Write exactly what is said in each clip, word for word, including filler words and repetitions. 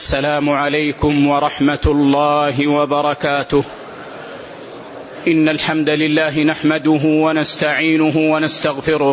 السلام عليكم ورحمة الله وبركاته. إن الحمد لله نحمده ونستعينه ونستغفره،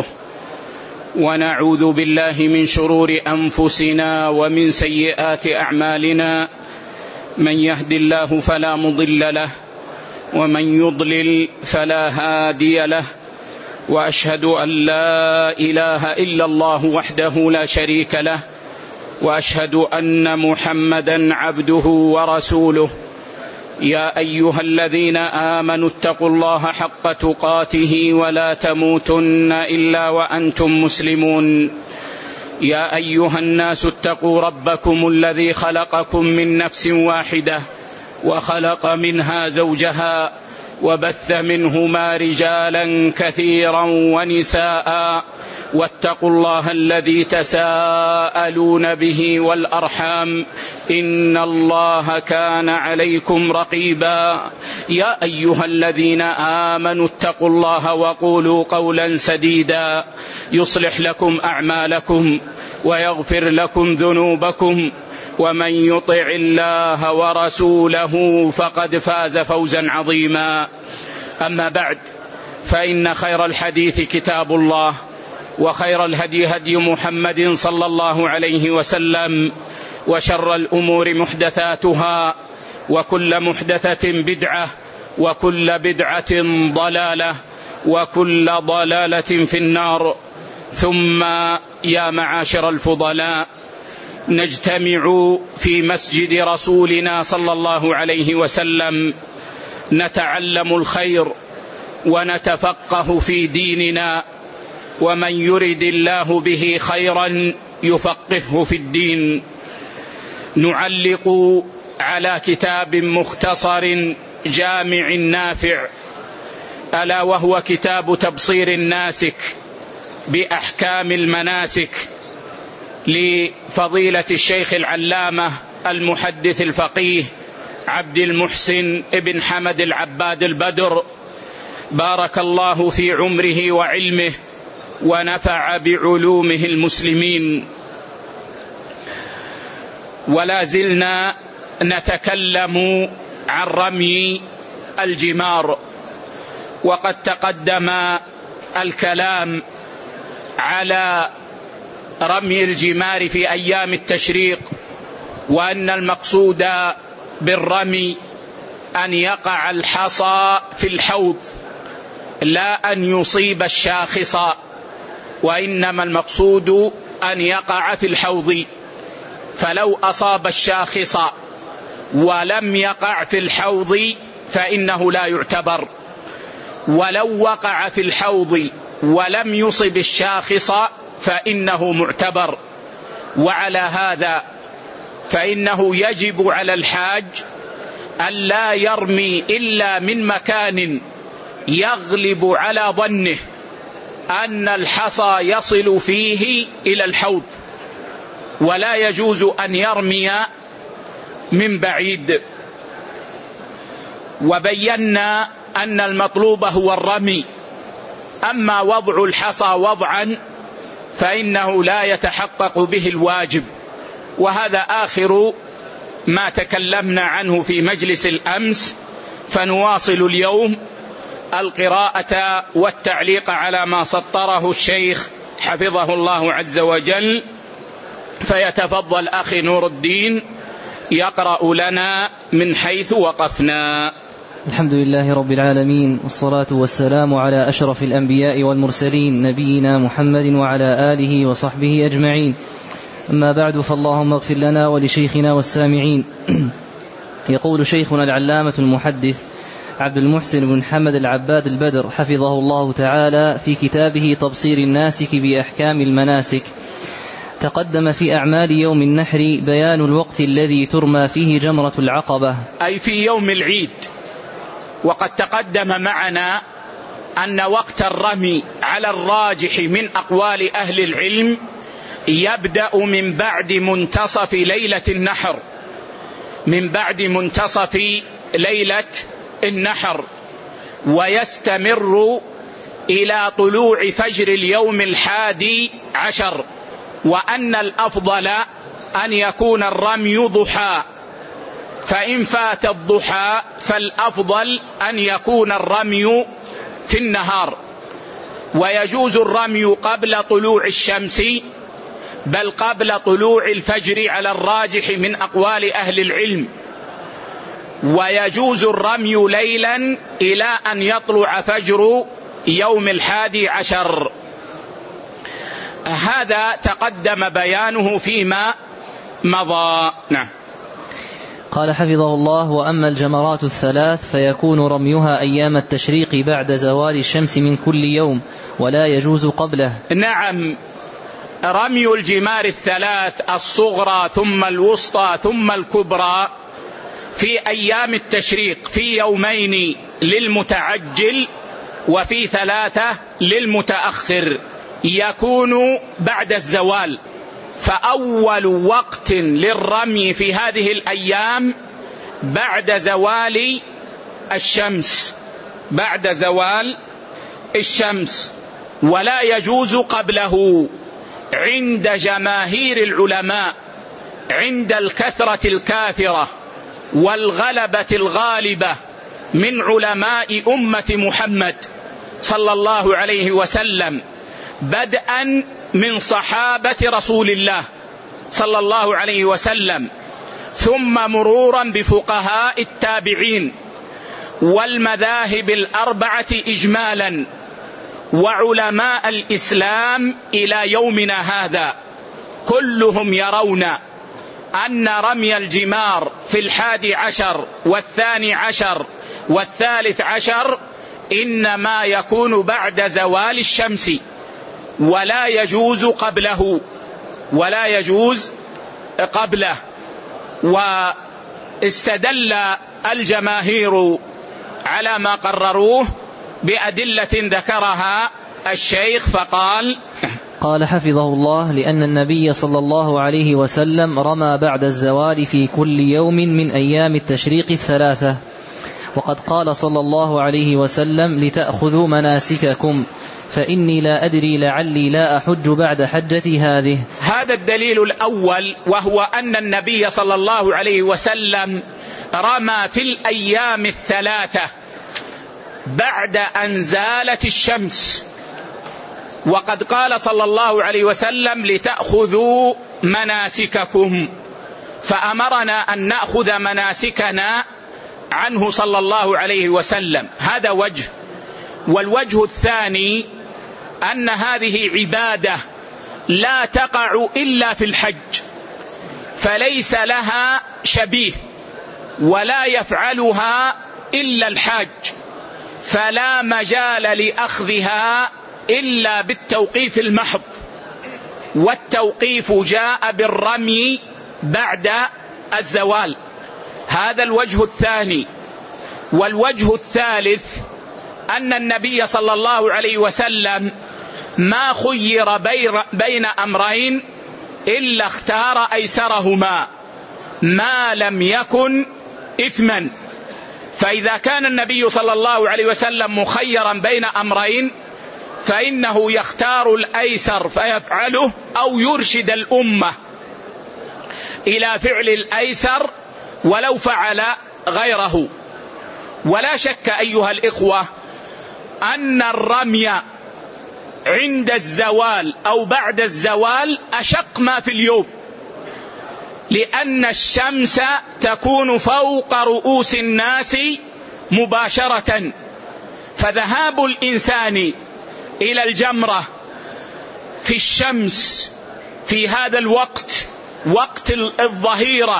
ونعوذ بالله من شرور أنفسنا ومن سيئات أعمالنا. من يهد الله فلا مضل له، ومن يضلل فلا هادي له، وأشهد أن لا إله إلا الله وحده لا شريك له، وأشهد أن محمدا عبده ورسوله. يا أيها الذين آمنوا اتقوا الله حق تقاته ولا تموتن إلا وأنتم مسلمون. يا أيها الناس اتقوا ربكم الذي خلقكم من نفس واحدة، وخلق منها زوجها، وبث منهما رجالا كثيرا ونساء، واتقوا الله الذي تساءلون به والأرحام، إن الله كان عليكم رقيبا. يا أيها الذين آمنوا اتقوا الله وقولوا قولا سديدا يصلح لكم أعمالكم ويغفر لكم ذنوبكم، ومن يطع الله ورسوله فقد فاز فوزا عظيما. أما بعد، فإن خير الحديث كتاب الله، وخير الهدي هدي محمد صلى الله عليه وسلم، وشر الأمور محدثاتها، وكل محدثة بدعة، وكل بدعة ضلالة، وكل ضلالة في النار. ثم يا معاشر الفضلاء، نجتمع في مسجد رسولنا صلى الله عليه وسلم نتعلم الخير ونتفقه في ديننا، ومن يرد الله به خيرا يفقهه في الدين. نعلق على كتاب مختصر جامع نافع، ألا وهو كتاب تبصير الناسك بأحكام المناسك لفضيلة الشيخ العلامة المحدث الفقيه عبد المحسن ابن حمد العباد البدر، بارك الله في عمره وعلمه ونفع بعلومه المسلمين. ولا زلنا نتكلم عن رمي الجمار، وقد تقدم الكلام على رمي الجمار في أيام التشريق، وأن المقصود بالرمي أن يقع الحصى في الحوض، لا أن يصيب الشاخص، وإنما المقصود أن يقع في الحوض. فلو أصاب الشاخص ولم يقع في الحوض فإنه لا يعتبر، ولو وقع في الحوض ولم يصب الشاخص فإنه معتبر. وعلى هذا فإنه يجب على الحاج ألا يرمي إلا من مكان يغلب على ظنه أن الحصى يصل فيه إلى الحوض، ولا يجوز أن يرمي من بعيد. وبينا أن المطلوب هو الرمي، أما وضع الحصى وضعا فإنه لا يتحقق به الواجب. وهذا آخر ما تكلمنا عنه في مجلس الأمس، فنواصل اليوم القراءة والتعليق على ما سطره الشيخ حفظه الله عز وجل. فيتفضل أخي نور الدين يقرأ لنا من حيث وقفنا. الحمد لله رب العالمين، والصلاة والسلام على أشرف الأنبياء والمرسلين، نبينا محمد وعلى آله وصحبه أجمعين. أما بعد، فاللهم اغفر لنا ولشيخنا والسامعين. يقول شيخنا العلامة المحدث عبد المحسن بن حمد العباد البدر حفظه الله تعالى في كتابه تبصير الناسك بأحكام المناسك: تقدم في أعمال يوم النحر بيان الوقت الذي ترمى فيه جمرة العقبة، أي في يوم العيد. وقد تقدم معنا أن وقت الرمي على الراجح من أقوال أهل العلم يبدأ من بعد منتصف ليلة النحر، من بعد منتصف ليلة النحر، ويستمر إلى طلوع فجر اليوم الحادي عشر. وأن الأفضل أن يكون الرمي ضحى، فإن فات الضحى فالأفضل أن يكون الرمي في النهار. ويجوز الرمي قبل طلوع الشمس بل قبل طلوع الفجر على الراجح من أقوال أهل العلم، ويجوز الرمي ليلا إلى أن يطلع فجر يوم الحادي عشر. هذا تقدم بيانه فيما مضى. نعم. قال حفظه الله: وأما الجمرات الثلاث فيكون رميها أيام التشريق بعد زوال الشمس من كل يوم ولا يجوز قبله. نعم، رمي الجمار الثلاث الصغرى ثم الوسطى ثم الكبرى في أيام التشريق في يومين للمتعجل وفي ثلاثة للمتأخر يكون بعد الزوال. فأول وقت للرمي في هذه الأيام بعد زوال الشمس، بعد زوال الشمس، ولا يجوز قبله عند جماهير العلماء، عند الكثرة الكاثرة والغلبة الغالبة من علماء أمة محمد صلى الله عليه وسلم، بدءا من صحابة رسول الله صلى الله عليه وسلم، ثم مرورا بفقهاء التابعين والمذاهب الأربعة إجمالا وعلماء الإسلام إلى يومنا هذا، كلهم يرون أن رمي الجمار في الحادي عشر والثاني عشر والثالث عشر إنما يكون بعد زوال الشمس ولا يجوز قبله، ولا يجوز قبله. واستدل الجماهير على ما قرروه بأدلة ذكرها الشيخ فقال: قال حفظه الله: لأن النبي صلى الله عليه وسلم رمى بعد الزوال في كل يوم من أيام التشريق الثلاثة، وقد قال صلى الله عليه وسلم: لتأخذوا مناسككم فإني لا أدري لعلي لا أحج بعد حجتي هذه. هذا الدليل الأول، وهو أن النبي صلى الله عليه وسلم رمى في الأيام الثلاثة بعد أن زالت الشمس، وقد قال صلى الله عليه وسلم: لتأخذوا مناسككم، فأمرنا أن نأخذ مناسكنا عنه صلى الله عليه وسلم. هذا وجه. والوجه الثاني أن هذه عبادة لا تقع إلا في الحج، فليس لها شبيه ولا يفعلها إلا الحاج، فلا مجال لأخذها إلا بالتوقيف المحض، والتوقيف جاء بالرمي بعد الزوال. هذا الوجه الثاني. والوجه الثالث أن النبي صلى الله عليه وسلم ما خير بين أمرين إلا اختار أيسرهما ما لم يكن إثما. فإذا كان النبي صلى الله عليه وسلم مخيرا بين أمرين فإنه يختار الأيسر فيفعله، أو يرشد الأمة إلى فعل الأيسر ولو فعل غيره. ولا شك أيها الإخوة أن الرمي عند الزوال أو بعد الزوال أشق ما في اليوم، لأن الشمس تكون فوق رؤوس الناس مباشرة، فذهاب الإنسان إلى الجمرة في الشمس في هذا الوقت، وقت الظهيرة،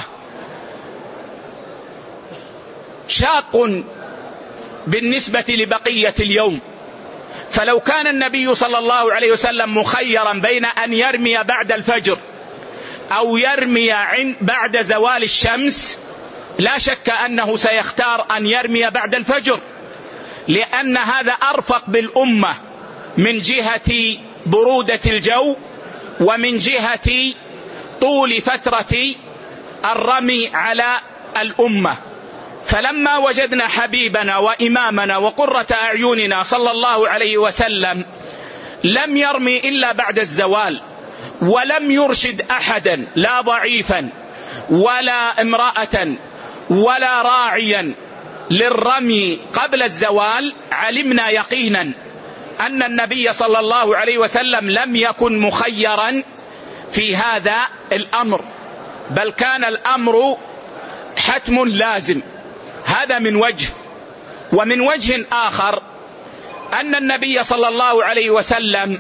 شاق بالنسبة لبقية اليوم. فلو كان النبي صلى الله عليه وسلم مخيرا بين أن يرمي بعد الفجر أو يرمي بعد زوال الشمس، لا شك أنه سيختار أن يرمي بعد الفجر، لأن هذا أرفق بالأمة من جهة برودة الجو ومن جهة طول فترة الرمي على الأمة. فلما وجدنا حبيبنا وإمامنا وقرة أعيننا صلى الله عليه وسلم لم يرمي إلا بعد الزوال، ولم يرشد أحدا لا ضعيفا ولا امرأة ولا راعيا للرمي قبل الزوال، علمنا يقينا أن النبي صلى الله عليه وسلم لم يكن مخيرا في هذا الأمر، بل كان الأمر حتم لازم. هذا من وجه. ومن وجه آخر أن النبي صلى الله عليه وسلم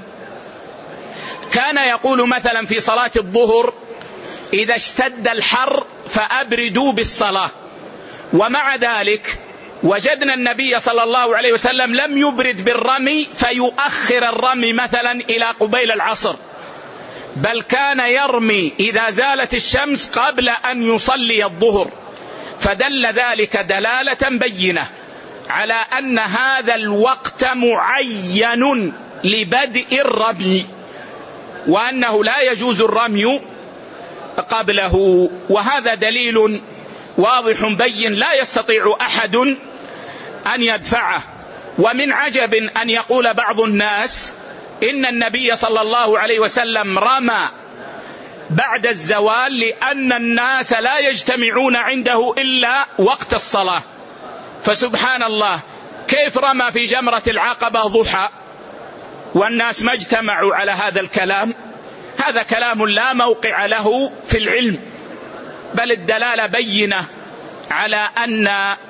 كان يقول مثلا في صلاة الظهر: إذا اشتد الحر فأبردوا بالصلاة. ومع ذلك وجدنا النبي صلى الله عليه وسلم لم يبرد بالرمي فيؤخر الرمي مثلا إلى قبيل العصر، بل كان يرمي إذا زالت الشمس قبل أن يصلي الظهر. فدل ذلك دلالة بينة على أن هذا الوقت معين لبدء الرمي، وأنه لا يجوز الرمي قبله. وهذا دليل واضح بين لا يستطيع أحد أن يدفعه. ومن عجب أن يقول بعض الناس إن النبي صلى الله عليه وسلم رمى بعد الزوال لأن الناس لا يجتمعون عنده إلا وقت الصلاة. فسبحان الله، كيف رمى في جمرة العقبة ضحى والناس ما اجتمعوا على هذا الكلام؟ هذا كلام لا موقع له في العلم، بل الدلالة بينة على أن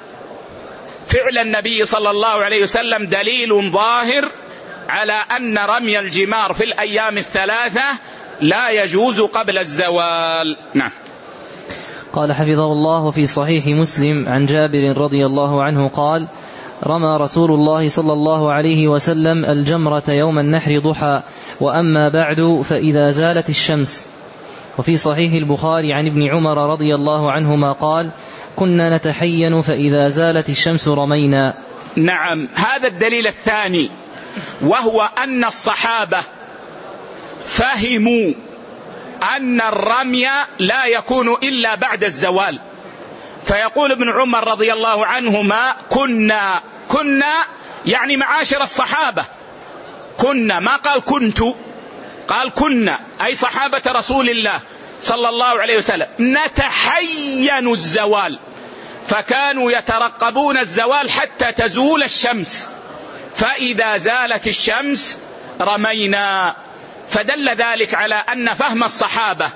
فعل النبي صلى الله عليه وسلم دليل ظاهر على أن رمي الجمار في الأيام الثلاثة لا يجوز قبل الزوال. نعم. قال حفظه الله في صحيح مسلم عن جابر رضي الله عنه قال: رمى رسول الله صلى الله عليه وسلم الجمرة يوم النحر ضحى، وأما بعد فإذا زالت الشمس. وفي صحيح البخاري عن ابن عمر رضي الله عنهما قال: كنا نتحين فإذا زالت الشمس رمينا. نعم، هذا الدليل الثاني، وهو أن الصحابة فهموا أن الرمي لا يكون إلا بعد الزوال. فيقول ابن عمر رضي الله عنهما: كنا كنا يعني معاشر الصحابة، كنا، ما قال كنت، قال كنا، أي صحابة رسول الله صلى الله عليه وسلم، نتحين الزوال، فكانوا يترقبون الزوال حتى تزول الشمس، فإذا زالت الشمس رمينا. فدل ذلك على أن فهم الصحابة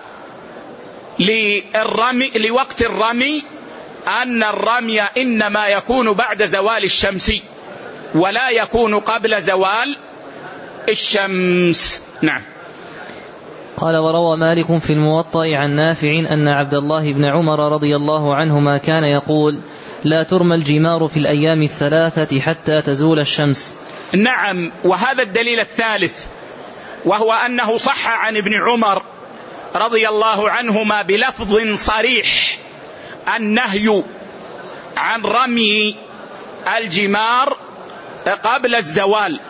للرمي لوقت الرمي أن الرمي إنما يكون بعد زوال الشمس ولا يكون قبل زوال الشمس. نعم. قال: وروى مالك في الموطأ عن نافع أن عبد الله بن عمر رضي الله عنهما كان يقول: لا ترمى الجمار في الأيام الثلاثة حتى تزول الشمس. نعم. وهذا الدليل الثالث، وهو أنه صح عن ابن عمر رضي الله عنهما بلفظ صريح النهي عن رمي الجمار قبل الزوال،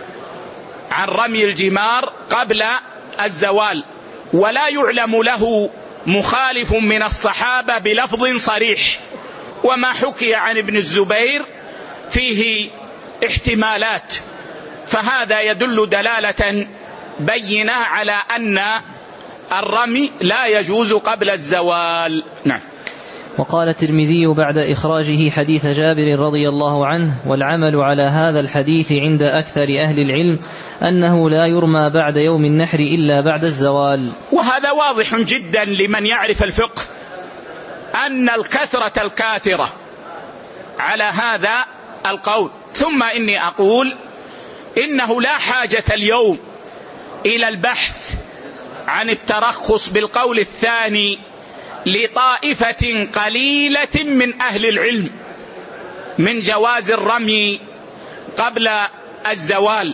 عن رمي الجمار قبل الزوال، ولا يعلم له مخالف من الصحابة بلفظ صريح. وما حكي عن ابن الزبير فيه احتمالات، فهذا يدل دلالة بينة على أن الرمي لا يجوز قبل الزوال. نعم. وقال الترمذي بعد إخراجه حديث جابر رضي الله عنه: والعمل على هذا الحديث عند أكثر أهل العلم أنه لا يرمى بعد يوم النحر إلا بعد الزوال. وهذا واضح جدا لمن يعرف الفقه أن الكثرة الكاثرة على هذا القول. ثم إني أقول إنه لا حاجة اليوم إلى البحث عن الترخص بالقول الثاني لطائفة قليلة من أهل العلم من جواز الرمي قبل الزوال.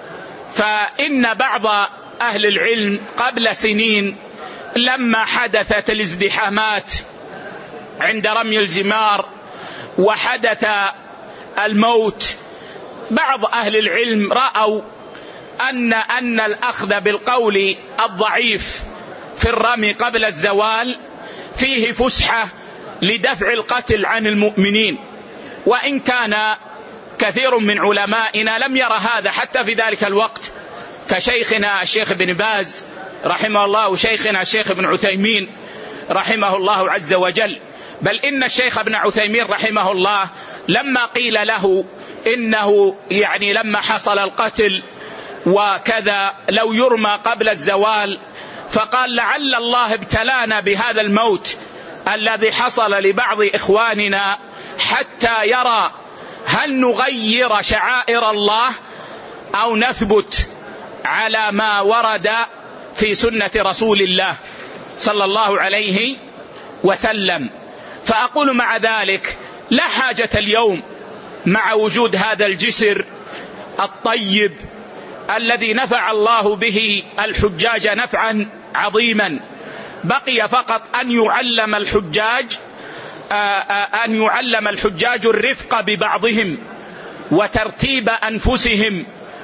فإن بعض أهل العلم قبل سنين لما حدثت الازدحامات عند رمي الجمار وحدث الموت، بعض أهل العلم رأوا أن أن الأخذ بالقول الضعيف في الرمي قبل الزوال فيه فسحة لدفع القتل عن المؤمنين، وإن كان كثير من علمائنا لم يرى هذا حتى في ذلك الوقت، كشيخنا الشيخ ابن باز رحمه الله وشيخنا الشيخ ابن عثيمين رحمه الله عز وجل، بل إن الشيخ ابن عثيمين رحمه الله لما قيل له إنه يعني لما حصل القتل وكذا لو يرمى قبل الزوال، فقال لعل الله ابتلانا بهذا الموت الذي حصل لبعض إخواننا حتى يرى هل نغير شعائر الله أو نثبت على ما ورد في سنة رسول الله صلى الله عليه وسلم. فأقول مع ذلك لا حاجة اليوم مع وجود هذا الجسر الطيب الذي نفع الله به الحجاج نفعا عظيما، بقي فقط أن يعلم الحجاج أن يعلم الحجاج الرفق ببعضهم وترتيب أنفسهم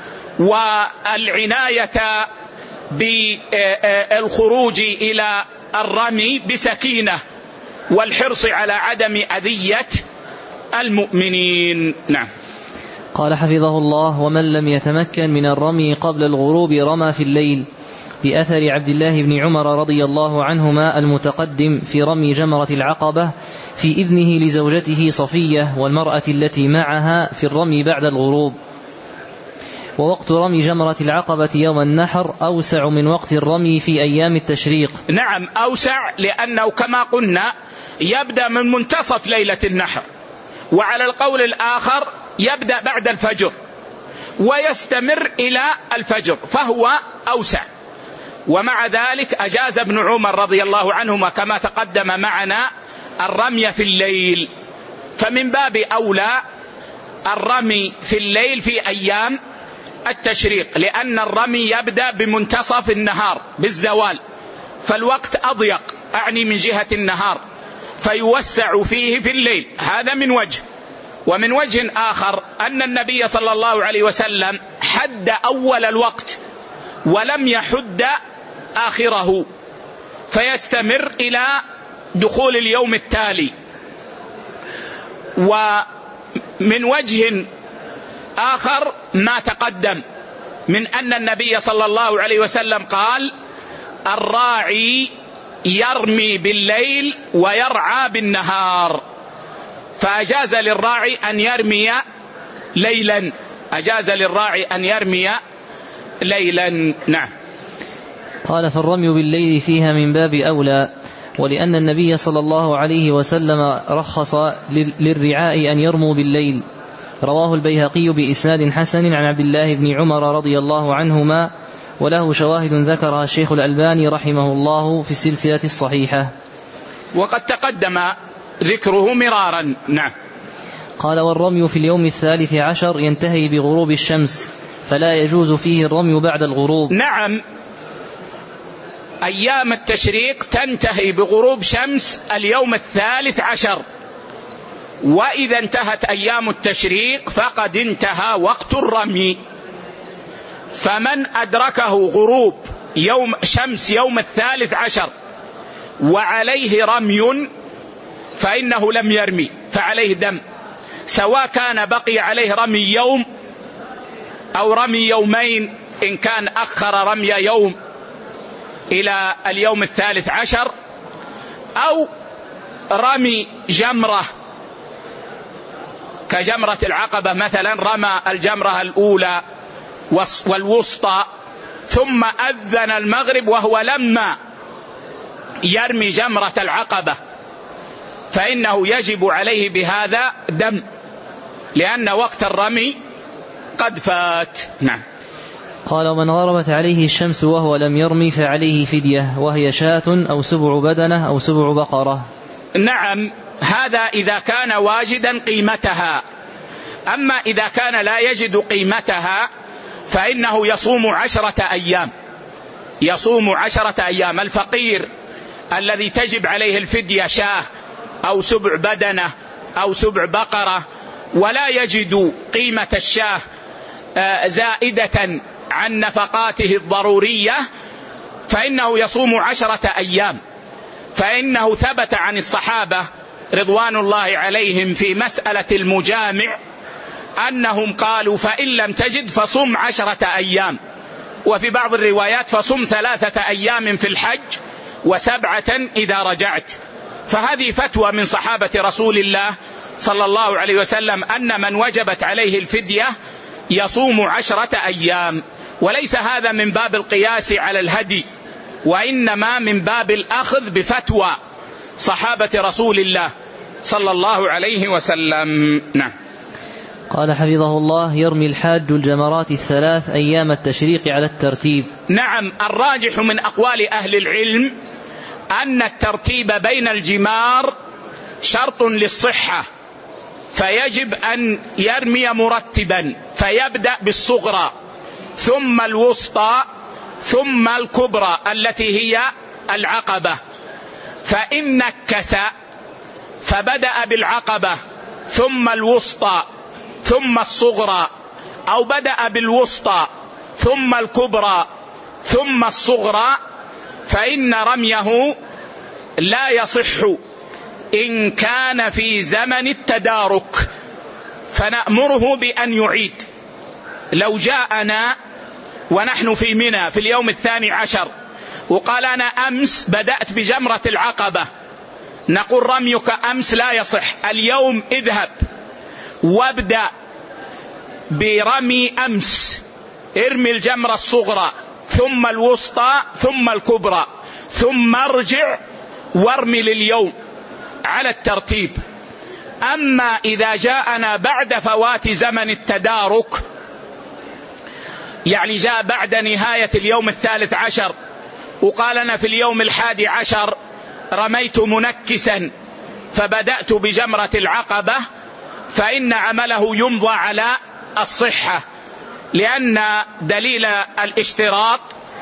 والعناية بالخروج إلى الرمي بسكينة والحرص على عدم أذية المؤمنين. نعم. قال حفظه الله: ومن لم يتمكن من الرمي قبل الغروب رمى في الليل، بأثر عبد الله بن عمر رضي الله عنهما المتقدم في رمي جمرة العقبة في إذنه لزوجته صفية والمرأة التي معها في الرمي بعد الغروب. ووقت رمي جمرة العقبة يوم النحر أوسع من وقت الرمي في أيام التشريق. نعم أوسع، لأنه كما قلنا يبدأ من منتصف ليلة النحر، وعلى القول الآخر يبدأ بعد الفجر ويستمر إلى الفجر، فهو أوسع. ومع ذلك أجاز ابن عمر رضي الله عنهما كما تقدم معنا الرمي في الليل، فمن باب أولى الرمي في الليل في أيام التشريق، لأن الرمي يبدأ بمنتصف النهار بالزوال، فالوقت أضيق أعني من جهة النهار، فيوسع فيه في الليل. هذا من وجه. ومن وجه آخر أن النبي صلى الله عليه وسلم حد أول الوقت ولم يحد آخره، فيستمر إلى دخول اليوم التالي. ومن وجه آخر ما تقدم من أن النبي صلى الله عليه وسلم قال: الراعي يرمي بالليل ويرعى بالنهار، فأجاز للراعي أن يرمي ليلا، أجاز للراعي أن يرمي ليلا. نعم. قال: فالرمي بالليل فيها من باب أولى، ولأن النبي صلى الله عليه وسلم رخص للرعاء أن يرموا بالليل. رواه البيهقي بإسناد حسن عن عبد الله بن عمر رضي الله عنهما، وله شواهد ذكرها الشيخ الألباني رحمه الله في السلسلة الصحيحة، وقد تقدم ذكره مرارا. نعم. قال: والرمي في اليوم الثالث عشر ينتهي بغروب الشمس، فلا يجوز فيه الرمي بعد الغروب. نعم، أيام التشريق تنتهي بغروب شمس اليوم الثالث عشر، وإذا انتهت أيام التشريق فقد انتهى وقت الرمي. فمن أدركه غروب يوم شمس يوم الثالث عشر وعليه رمي فإنه لم يرمي، فعليه دم، سواء كان بقي عليه رمي يوم أو رمي يومين، إن كان أخر رمي يوم إلى اليوم الثالث عشر، أو رمي جمرة كجمرة العقبة مثلا، رمى الجمرة الأولى والوسطى ثم أذن المغرب وهو لما يرمي جمرة العقبة، فإنه يجب عليه بهذا دم، لأن وقت الرمي قد فات. نعم. قال: ومن غربت عليه الشمس وهو لم يرمي فعليه فدية، وهي شاة أو سبع بدنة أو سبع بقرة. نعم، هذا إذا كان واجدا قيمتها. أما إذا كان لا يجد قيمتها فإنه يصوم عشرة أيام، يصوم عشرة أيام. الفقير الذي تجب عليه الفدية شاه أو سبع بدنة أو سبع بقرة ولا يجد قيمة الشاه زائدة عن نفقاته الضرورية، فإنه يصوم عشرة أيام. فإنه ثبت عن الصحابة رضوان الله عليهم في مسألة المجامع أنهم قالوا: فإن لم تجد فصم عشرة أيام، وفي بعض الروايات فصم ثلاثة أيام في الحج وسبعة إذا رجعت. فهذه فتوى من صحابة رسول الله صلى الله عليه وسلم أن من وجبت عليه الفدية يصوم عشرة أيام، وليس هذا من باب القياس على الهدي، وإنما من باب الأخذ بفتوى صحابة رسول الله صلى الله عليه وسلم. نعم. قال حفظه الله: يرمي الحاج الجمرات الثلاث أيام التشريق على الترتيب. نعم، الراجح من أقوال أهل العلم أن الترتيب بين الجمار شرط للصحة، فيجب أن يرمي مرتبا، فيبدأ بالصغرى ثم الوسطى ثم الكبرى التي هي العقبة، فإن نكس فبدأ بالعقبة ثم الوسطى ثم الصغرى، أو بدأ بالوسطى ثم الكبرى ثم الصغرى، فإن رميه لا يصح إن كان في زمن التدارك، فنأمره بأن يعيد. لو جاءنا ونحن في منى في اليوم الثاني عشر وقال أنا أمس بدأت بجمرة العقبة، نقول رميك أمس لا يصح، اليوم اذهب وابدأ برمي أمس، ارمي الجمرة الصغرى ثم الوسطى ثم الكبرى، ثم ارجع وارمي لليوم على الترتيب. أما إذا جاءنا بعد فوات زمن التدارك، يعني جاء بعد نهاية اليوم الثالث عشر وقال أنا في اليوم الحادي عشر رميت منكسا فبدأت بجمرة العقبة، فإن عمله يمضى على الصحة، لأن دليل الاشتراط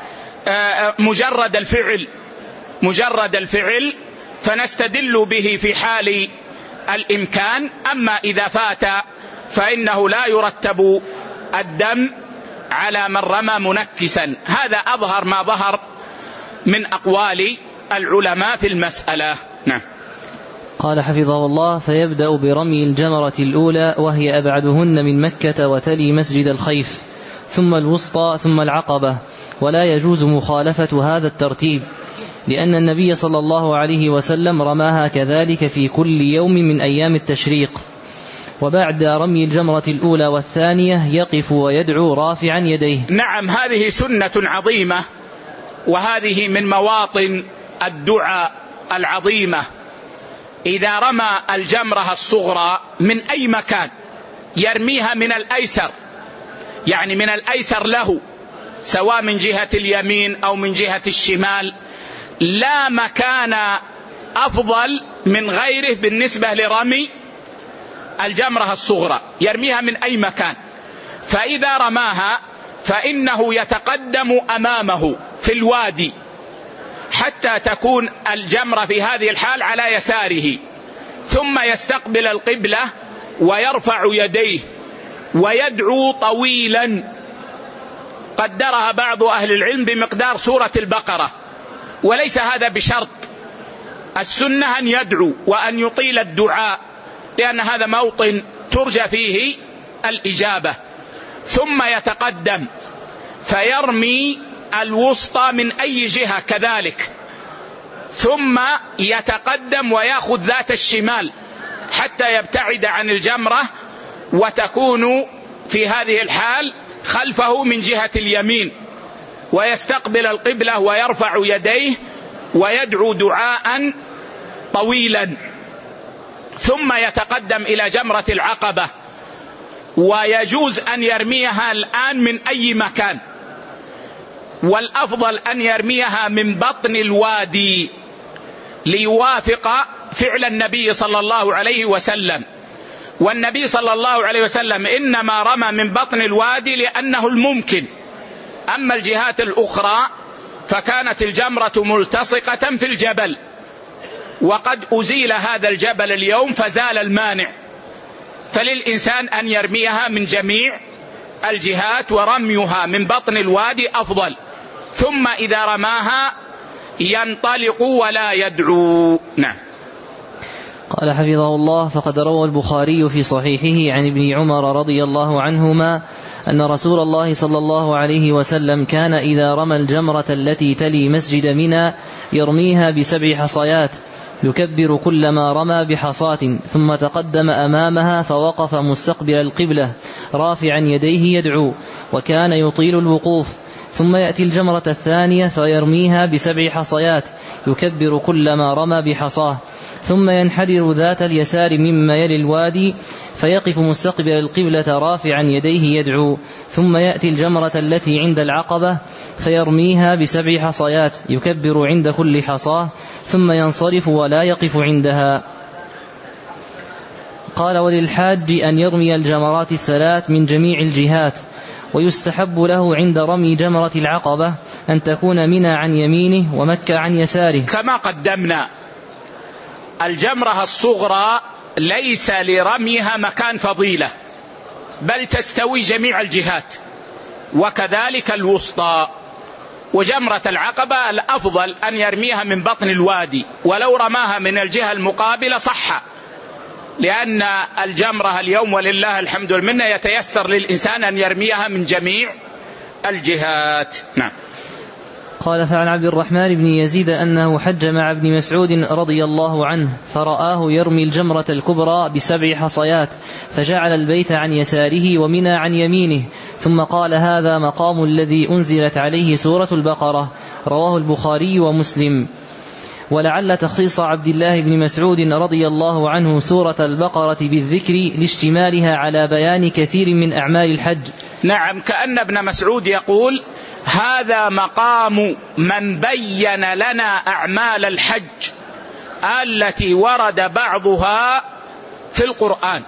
مجرد الفعل مجرد الفعل فنستدل به في حال الإمكان. أما إذا فات فإنه لا يرتب الدم على من رمى منكسا. هذا أظهر ما ظهر من أقوال العلماء في المسألة. نعم. قال حفظه الله: فيبدأ برمي الجمرة الأولى وهي أبعدهن من مكة وتلي مسجد الخيف، ثم الوسطى ثم العقبة، ولا يجوز مخالفة هذا الترتيب، لأن النبي صلى الله عليه وسلم رماها كذلك في كل يوم من أيام التشريق. وبعد رمي الجمرة الأولى والثانية يقف ويدعو رافعا يديه. نعم، هذه سنة عظيمة، وهذه من مواطن الدعاء العظيمة. إذا رمى الجمرة الصغرى من أي مكان يرميها من الأيسر، يعني من الأيسر له، سواء من جهة اليمين أو من جهة الشمال، لا مكان أفضل من غيره بالنسبة لرمي الجمرة الصغرى، يرميها من أي مكان. فإذا رماها فإنه يتقدم أمامه في الوادي حتى تكون الجمرة في هذه الحال على يساره، ثم يستقبل القبلة ويرفع يديه ويدعو طويلا، قدرها بعض أهل العلم بمقدار سورة البقرة، وليس هذا بشرط، السنة أن يدعو وأن يطيل الدعاء، لأن هذا موطن ترجى فيه الإجابة. ثم يتقدم فيرمي الوسطى من أي جهة كذلك، ثم يتقدم ويأخذ ذات الشمال حتى يبتعد عن الجمرة، وتكون في هذه الحال خلفه من جهة اليمين، ويستقبل القبلة ويرفع يديه ويدعو دعاء طويلا، ثم يتقدم إلى جمرة العقبة. ويجوز أن يرميها الآن من أي مكان، والأفضل أن يرميها من بطن الوادي ليوافق فعل النبي صلى الله عليه وسلم. والنبي صلى الله عليه وسلم إنما رمى من بطن الوادي لأنه الممكن، أما الجهات الأخرى فكانت الجمرة ملتصقة في الجبل، وقد أزيل هذا الجبل اليوم فزال المانع، فللإنسان أن يرميها من جميع الجهات، ورميها من بطن الوادي أفضل. ثم إذا رماها ينطلق ولا يدعو. نعم. قال حفظه الله: فقد روى البخاري في صحيحه عن ابن عمر رضي الله عنهما أن رسول الله صلى الله عليه وسلم كان إذا رمى الجمرة التي تلي مسجد منى يرميها بسبع حصيات يكبر كلما رمى بحصاة، ثم تقدم أمامها فوقف مستقبل القبلة رافعا يديه يدعو، وكان يطيل الوقوف، ثم يأتي الجمرة الثانية فيرميها بسبع حصيات يكبر كلما رمى بحصاه، ثم ينحدر ذات اليسار مما يلي الوادي فيقف مستقبل القبلة رافعا يديه يدعو، ثم يأتي الجمرة التي عند العقبة فيرميها بسبع حصيات يكبر عند كل حصاه، ثم ينصرف ولا يقف عندها. قال: وللحاج أن يرمي الجمرات الثلاث من جميع الجهات، ويستحب له عند رمي جمرة العقبة أن تكون منى عن يمينه ومكة عن يساره. كما قدمنا الجمرة الصغرى ليس لرميها مكان فضيلة، بل تستوي جميع الجهات، وكذلك الوسطى. وجمرة العقبة الأفضل أن يرميها من بطن الوادي، ولو رماها من الجهة المقابلة صح، لأن الجمرة اليوم ولله الحمد والمنة يتيسر للإنسان أن يرميها من جميع الجهات. نعم. قال: فعن عبد الرحمن بن يزيد أنه حج مع ابن مسعود رضي الله عنه فرآه يرمي الجمرة الكبرى بسبع حصيات، فجعل البيت عن يساره ومنى عن يمينه، ثم قال: هذا مقام الذي أنزلت عليه سورة البقرة. رواه البخاري ومسلم. ولعل تخصيص عبد الله بن مسعود رضي الله عنه سورة البقرة بالذكر لاشتمالها على بيان كثير من أعمال الحج. نعم، كأن ابن مسعود يقول: هذا مقام من بين لنا أعمال الحج التي ورد بعضها في القرآن.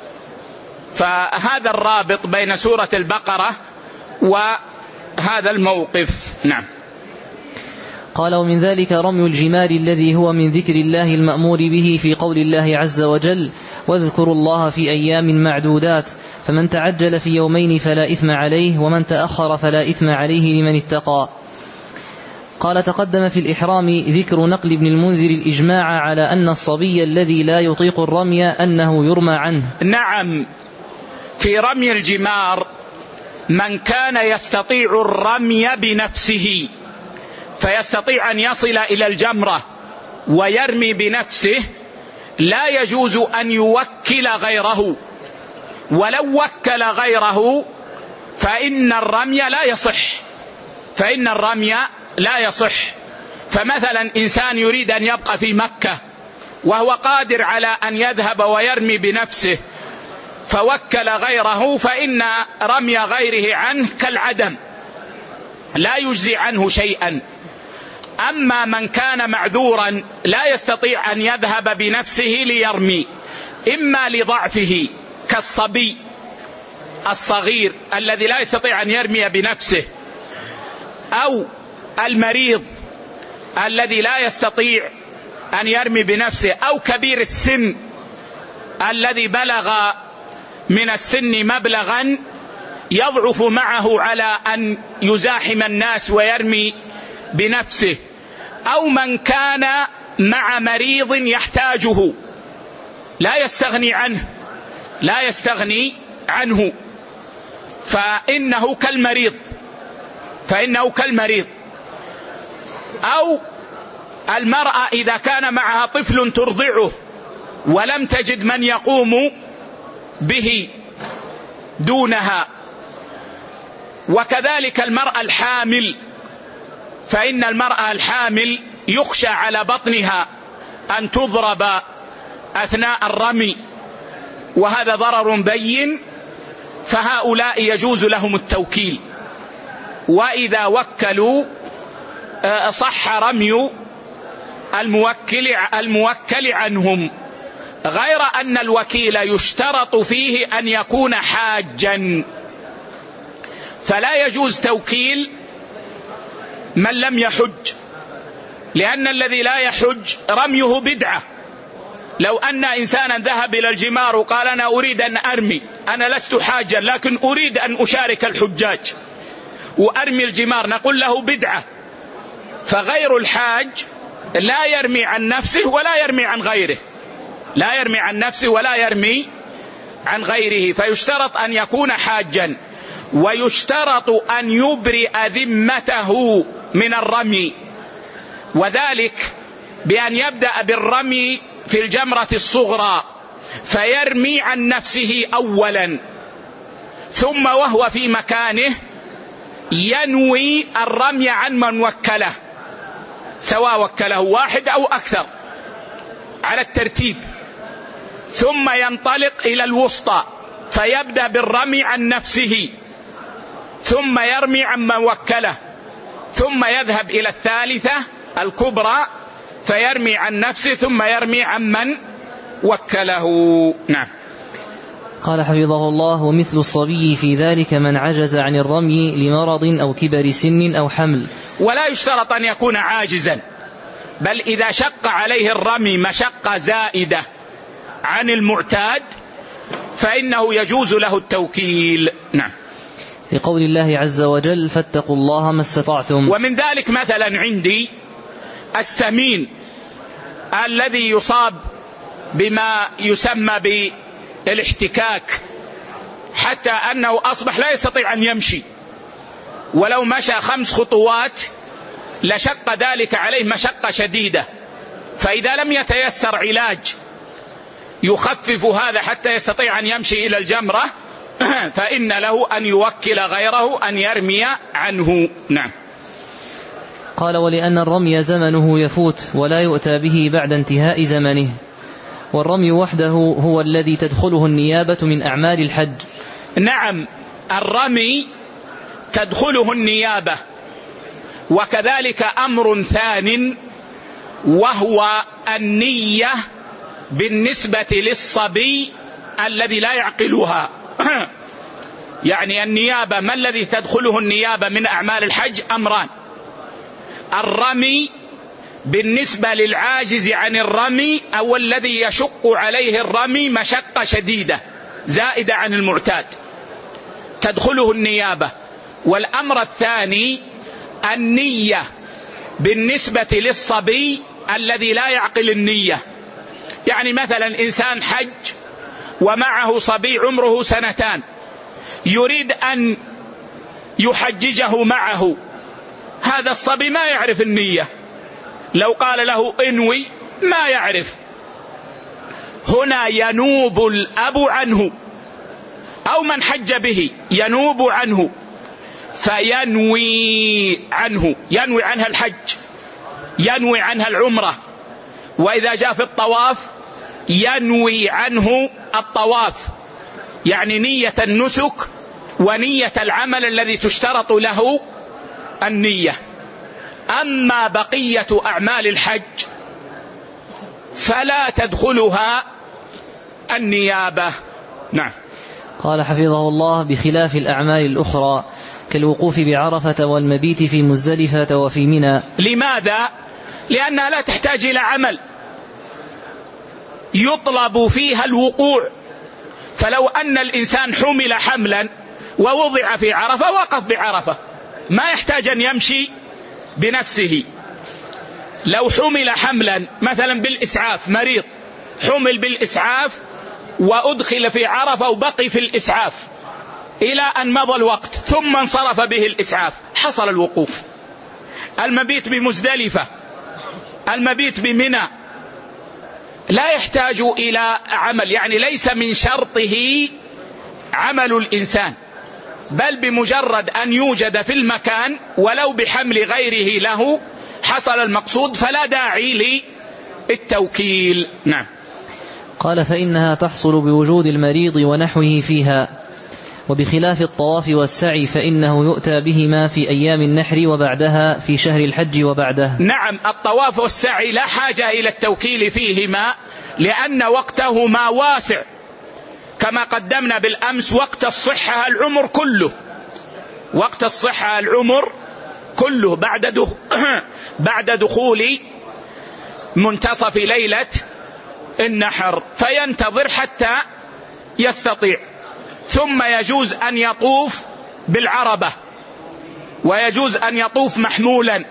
فهذا الرابط بين سورة البقرة وهذا الموقف. نعم. قال: ومن ذلك رمي الجمار الذي هو من ذكر الله المأمور به في قول الله عز وجل: واذكروا الله في أيام معدودات، فمن تعجل في يومين فلا إثم عليه، ومن تأخر فلا إثم عليه لمن اتقى. قال: تقدم في الإحرام ذكر نقل ابن المنذر الإجماع على أن الصبي الذي لا يطيق الرمي أنه يرمى عنه. نعم، في رمي الجمار من كان يستطيع الرمي بنفسه فيستطيع أن يصل إلى الجمرة ويرمي بنفسه لا يجوز أن يوكل غيره، ولو وكل غيره فإن الرمي لا يصح فإن الرمي لا يصح فمثلا إنسان يريد أن يبقى في مكة وهو قادر على أن يذهب ويرمي بنفسه فوكل غيره، فإن رمي غيره عنه كالعدم لا يجزي عنه شيئا. أما من كان معذورا لا يستطيع أن يذهب بنفسه ليرمي، إما لضعفه كالصبي الصغير الذي لا يستطيع أن يرمي بنفسه، أو المريض الذي لا يستطيع أن يرمي بنفسه، أو كبير السن الذي بلغ من السن مبلغا يضعف معه على أن يزاحم الناس ويرمي بنفسه، أو من كان مع مريض يحتاجه لا يستغني عنه لا يستغني عنه فإنه كالمريض فإنه كالمريض أو المرأة إذا كان معها طفل ترضعه ولم تجد من يقوم به دونها، وكذلك المرأة الحامل، فإن المرأة الحامل يخشى على بطنها أن تضرب أثناء الرمي وهذا ضرر بين، فهؤلاء يجوز لهم التوكيل، وإذا وكلوا صح رمي الموكل الموكل عنهم، غير أن الوكيل يشترط فيه أن يكون حاجا، فلا يجوز توكيل من لم يحج، لأن الذي لا يحج رميه بدعة. لو أن إنسانا ذهب إلى الجمار وقال أنا أريد أن أرمي، أنا لست حاجا لكن أريد أن أشارك الحجاج وأرمي الجمار، نقول له بدعة. فغير الحاج لا يرمي عن نفسه ولا يرمي عن غيره لا يرمي عن نفسه ولا يرمي عن غيره، فيشترط أن يكون حاجا. ويشترط أن يبرئ ذمته من الرمي، وذلك بأن يبدأ بالرمي في الجمرة الصغرى فيرمي عن نفسه أولا، ثم وهو في مكانه ينوي الرمي عن من وكله، سواء وكله واحد أو أكثر على الترتيب، ثم ينطلق إلى الوسطى فيبدأ بالرمي عن نفسه، ثم يرمي عن من وكله، ثم يذهب إلى الثالثة الكبرى فيرمي عن نفسه، ثم يرمي عن من وكله. نعم. قال حفظه الله: ومثل الصبي في ذلك من عجز عن الرمي لمرض أو كبر سن أو حمل. ولا يشترط أن يكون عاجزا، بل إذا شق عليه الرمي مشقة زائدة عن المعتاد فإنه يجوز له التوكيل. نعم. لقول الله عز وجل: فاتقوا الله ما استطعتم. ومن ذلك مثلا عندي السمين الذي يصاب بما يسمى بالاحتكاك حتى أنه أصبح لا يستطيع أن يمشي، ولو مشى خمس خطوات لشق ذلك عليه مشقة شديدة، فإذا لم يتيسر علاج يخفف هذا حتى يستطيع أن يمشي إلى الجمرة فإن له أن يوكل غيره أن يرمي عنه. نعم. قال: ولأن الرمي زمنه يفوت ولا يؤتى به بعد انتهاء زمنه، والرمي وحده هو الذي تدخله النيابة من أعمال الحج. نعم، الرمي تدخله النيابة، وكذلك أمر ثان وهو النية بالنسبة للصبي الذي لا يعقلها. يعني النيابة، ما الذي تدخله النيابة من أعمال الحج؟ أمران: الرمي بالنسبة للعاجز عن الرمي أو الذي يشق عليه الرمي مشقة شديدة زائدة عن المعتاد تدخله النيابة. والأمر الثاني النية بالنسبة للصبي الذي لا يعقل النية. يعني مثلا إنسان حج ومعه صبي عمره سنتان يريد أن يحججه معه، هذا الصبي ما يعرف النية، لو قال له انوي ما يعرف. هنا ينوب الأب عنه أو من حج به ينوب عنه فينوي عنه، ينوي عنها الحج، ينوي عنها العمرة، وإذا جاء في الطواف ينوي عنه الطواف، يعني نية النسك ونية العمل الذي تشترط له النية. أما بقية أعمال الحج فلا تدخلها النيابة. نعم. قال حفظه الله: بخلاف الأعمال الأخرى كالوقوف بعرفة والمبيت في مزدلفة وفي منى. لماذا؟ لأنها لا تحتاج إلى عمل يطلب فيها الوقوع، فلو أن الإنسان حمل حملا ووضع في عرفة وقف بعرفة، ما يحتاج أن يمشي بنفسه. لو حمل حملا مثلا بالإسعاف، مريض حمل بالإسعاف وأدخل في عرفة وبقي في الإسعاف إلى أن مضى الوقت ثم انصرف به الإسعاف، حصل الوقوف. المبيت بمزدلفة، المبيت بمنى لا يحتاج إلى عمل، يعني ليس من شرطه عمل الإنسان، بل بمجرد أن يوجد في المكان ولو بحمل غيره له حصل المقصود، فلا داعي للتوكيل. نعم. قال: فإنها تحصل بوجود المريض ونحوه فيها، وبخلاف الطواف والسعي فإنه يؤتى بهما في أيام النحر وبعدها في شهر الحج وبعده. نعم، الطواف والسعي لا حاجة إلى التوكيل فيهما لأن وقتهما واسع، كما قدمنا بالأمس وقت الصحة العمر كله، وقت الصحة العمر كله بعد دخول بعد دخول منتصف ليلة النحر، فينتظر حتى يستطيع، ثم يجوز أن يطوف بالعربة ويجوز أن يطوف محمولا.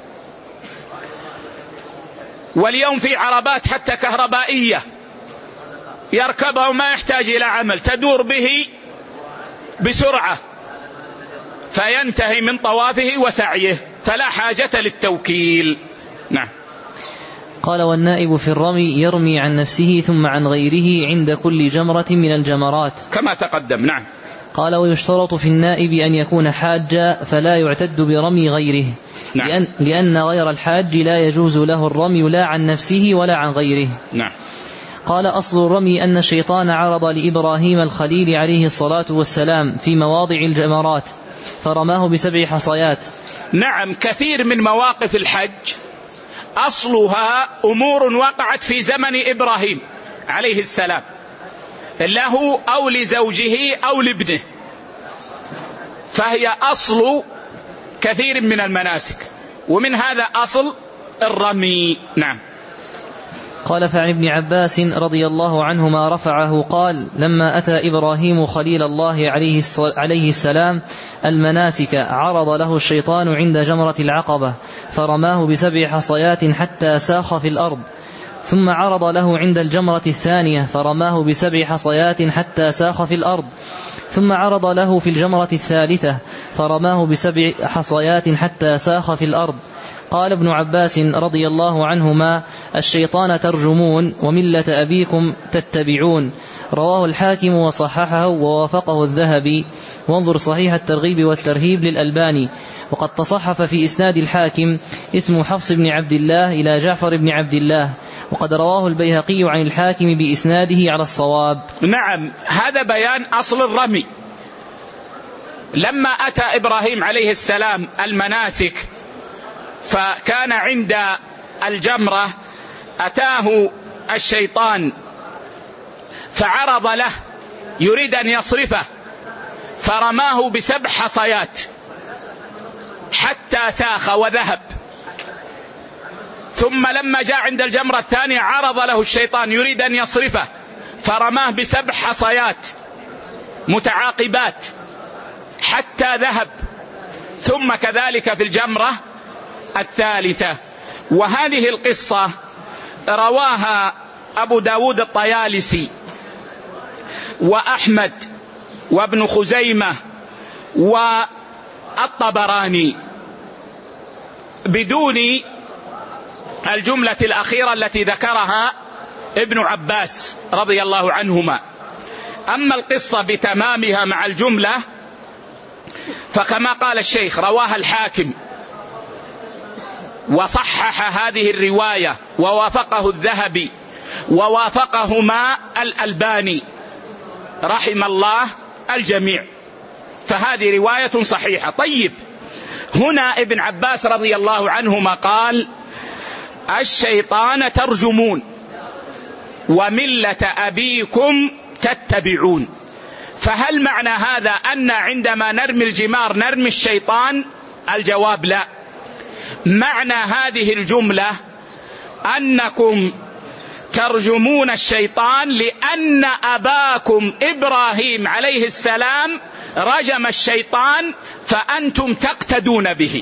واليوم في عربات حتى كهربائية يركبها وما يحتاج إلى عمل، تدور به بسرعة فينتهي من طوافه وسعيه، فلا حاجة للتوكيل. نعم. قال: والنائب في الرمي يرمي عن نفسه ثم عن غيره عند كل جمرة من الجمرات كما تقدم. نعم. قال: ويشترط في النائب أن يكون حاجا فلا يعتد برمي غيره. نعم. لأن, لأن غير الحاج لا يجوز له الرمي لا عن نفسه ولا عن غيره. نعم. قال: أصل الرمي أن الشيطان عرض لإبراهيم الخليل عليه الصلاة والسلام في مواضع الجمرات فرماه بسبع حصيات. نعم. كثير من مواقف الحج أصلها أمور وقعت في زمن إبراهيم عليه السلام، له أو لزوجه أو لابنه، فهي أصل كثير من المناسك، ومن هذا أصل الرمي. نعم. قال: فعن ابن عباس رضي الله عنهما رفعه قال: لما أتى إبراهيم خليل الله عليه السلام المناسك عرض له الشيطان عند جمرة العقبة فرماه بسبع حصيات حتى ساخ في الأرض، ثم عرض له عند الجمرة الثانية فرماه بسبع حصيات حتى ساخ في الأرض، ثم عرض له في الجمرة الثالثة فرماه بسبع حصيات حتى ساخ في الأرض. قال ابن عباس رضي الله عنهما: الشيطان ترجمون وملة أبيكم تتبعون. رواه الحاكم وصححه ووافقه الذهبي، وانظر صحيح الترغيب والترهيب للألباني. وقد تصحف في إسناد الحاكم اسم حفص بن عبد الله إلى جعفر بن عبد الله، وقد رواه البيهقي عن الحاكم بإسناده على الصواب. نعم. هذا بيان أصل الرمي. لما أتى إبراهيم عليه السلام المناسك فكان عند الجمرة أتاه الشيطان فعرض له يريد أن يصرفه فرماه بسبع حصيات حتى ساخ وذهب، ثم لما جاء عند الجمرة الثانية عرض له الشيطان يريد أن يصرفه فرماه بسبع حصيات متعاقبات حتى ذهب، ثم كذلك في الجمرة الثالثة. وهذه القصة رواها أبو داود الطيالسي وأحمد وابن خزيمة والطبراني بدون الجملة الأخيرة التي ذكرها ابن عباس رضي الله عنهما. أما القصة بتمامها مع الجملة فكما قال الشيخ رواها الحاكم وصحح هذه الرواية ووافقه الذهبي ووافقهما الألباني رحم الله الجميع، فهذه رواية صحيحة. طيب، هنا ابن عباس رضي الله عنهما قال: الشيطان ترجمون وملة أبيكم تتبعون، فهل معنى هذا أن عندما نرمي الجمار نرمي الشيطان؟ الجواب لا. معنى هذه الجملة أنكم ترجمون الشيطان لأن أباكم إبراهيم عليه السلام رجم الشيطان فأنتم تقتدون به،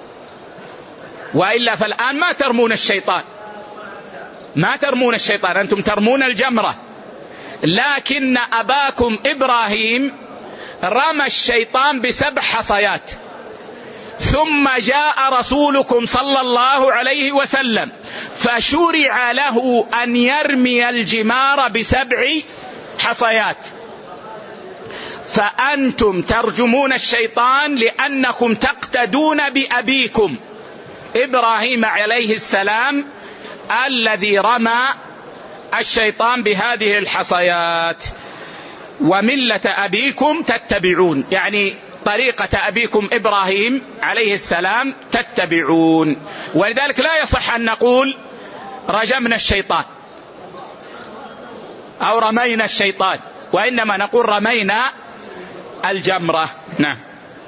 وإلا فالآن ما ترمون الشيطان، ما ترمون الشيطان، أنتم ترمون الجمرة، لكن أباكم إبراهيم رمى الشيطان بسبع حصيات، ثم جاء رسولكم صلى الله عليه وسلم فشرع له أن يرمي الجمار بسبع حصيات، فأنتم ترجمون الشيطان لأنكم تقتدون بأبيكم إبراهيم عليه السلام الذي رمى الشيطان بهذه الحصيات. وملة أبيكم تتبعون، يعني طريقة أبيكم إبراهيم عليه السلام تتبعون. ولذلك لا يصح أن نقول رجمنا الشيطان أو رمينا الشيطان، وإنما نقول رمينا الجمرة. نعم.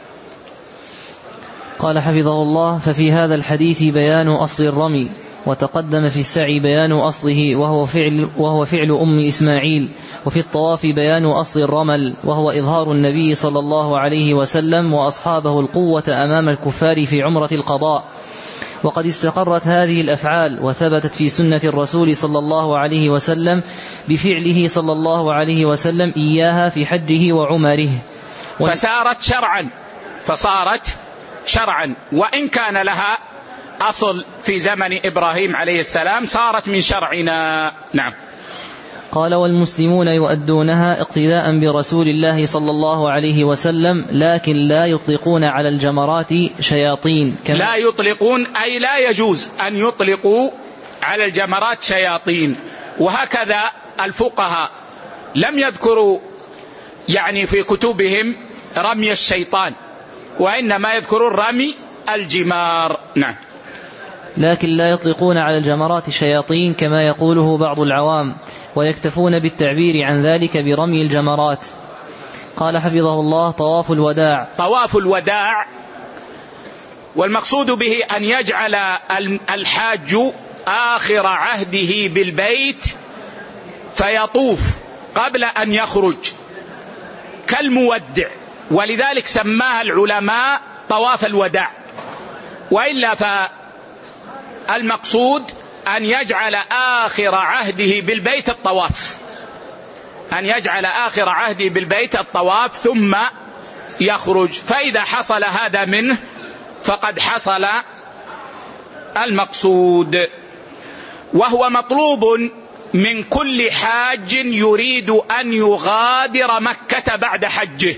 قال حفظه الله: ففي هذا الحديث بيان أصل الرمي، وتقدم في السعي بيان أصله وهو فعل, وهو فعل أم إسماعيل، وفي الطواف بيان أصل الرمل وهو إظهار النبي صلى الله عليه وسلم وأصحابه القوة أمام الكفار في عمرة القضاء. وقد استقرت هذه الأفعال وثبتت في سنة الرسول صلى الله عليه وسلم بفعله صلى الله عليه وسلم إياها في حجه وعمره، فسارت شرعا فصارت شرعا، وإن كان لها أصل في زمن إبراهيم عليه السلام صارت من شرعنا. نعم. قال: والمسلمون يؤدونها اقتداء برسول الله صلى الله عليه وسلم، لكن لا يطلقون على الجمرات شياطين. لا يطلقون أي لا يجوز أن يطلقوا على الجمرات شياطين. وهكذا الفقهاء لم يذكروا يعني في كتبهم رمي الشيطان، وإنما يذكرون رمي الجمار. نعم. لكن لا يطلقون على الجمرات شياطين كما يقوله بعض العوام، ويكتفون بالتعبير عن ذلك برمي الجمرات. قال حفظه الله: طواف الوداع. طواف الوداع والمقصود به أن يجعل الحاج آخر عهده بالبيت فيطوف قبل أن يخرج كالمودع، ولذلك سماها العلماء طواف الوداع. وإلا فالمقصود أن يجعل آخر عهده بالبيت الطواف، أن يجعل آخر عهده بالبيت الطواف ثم يخرج، فإذا حصل هذا منه فقد حصل المقصود. وهو مطلوب من كل حاج يريد أن يغادر مكة بعد حجه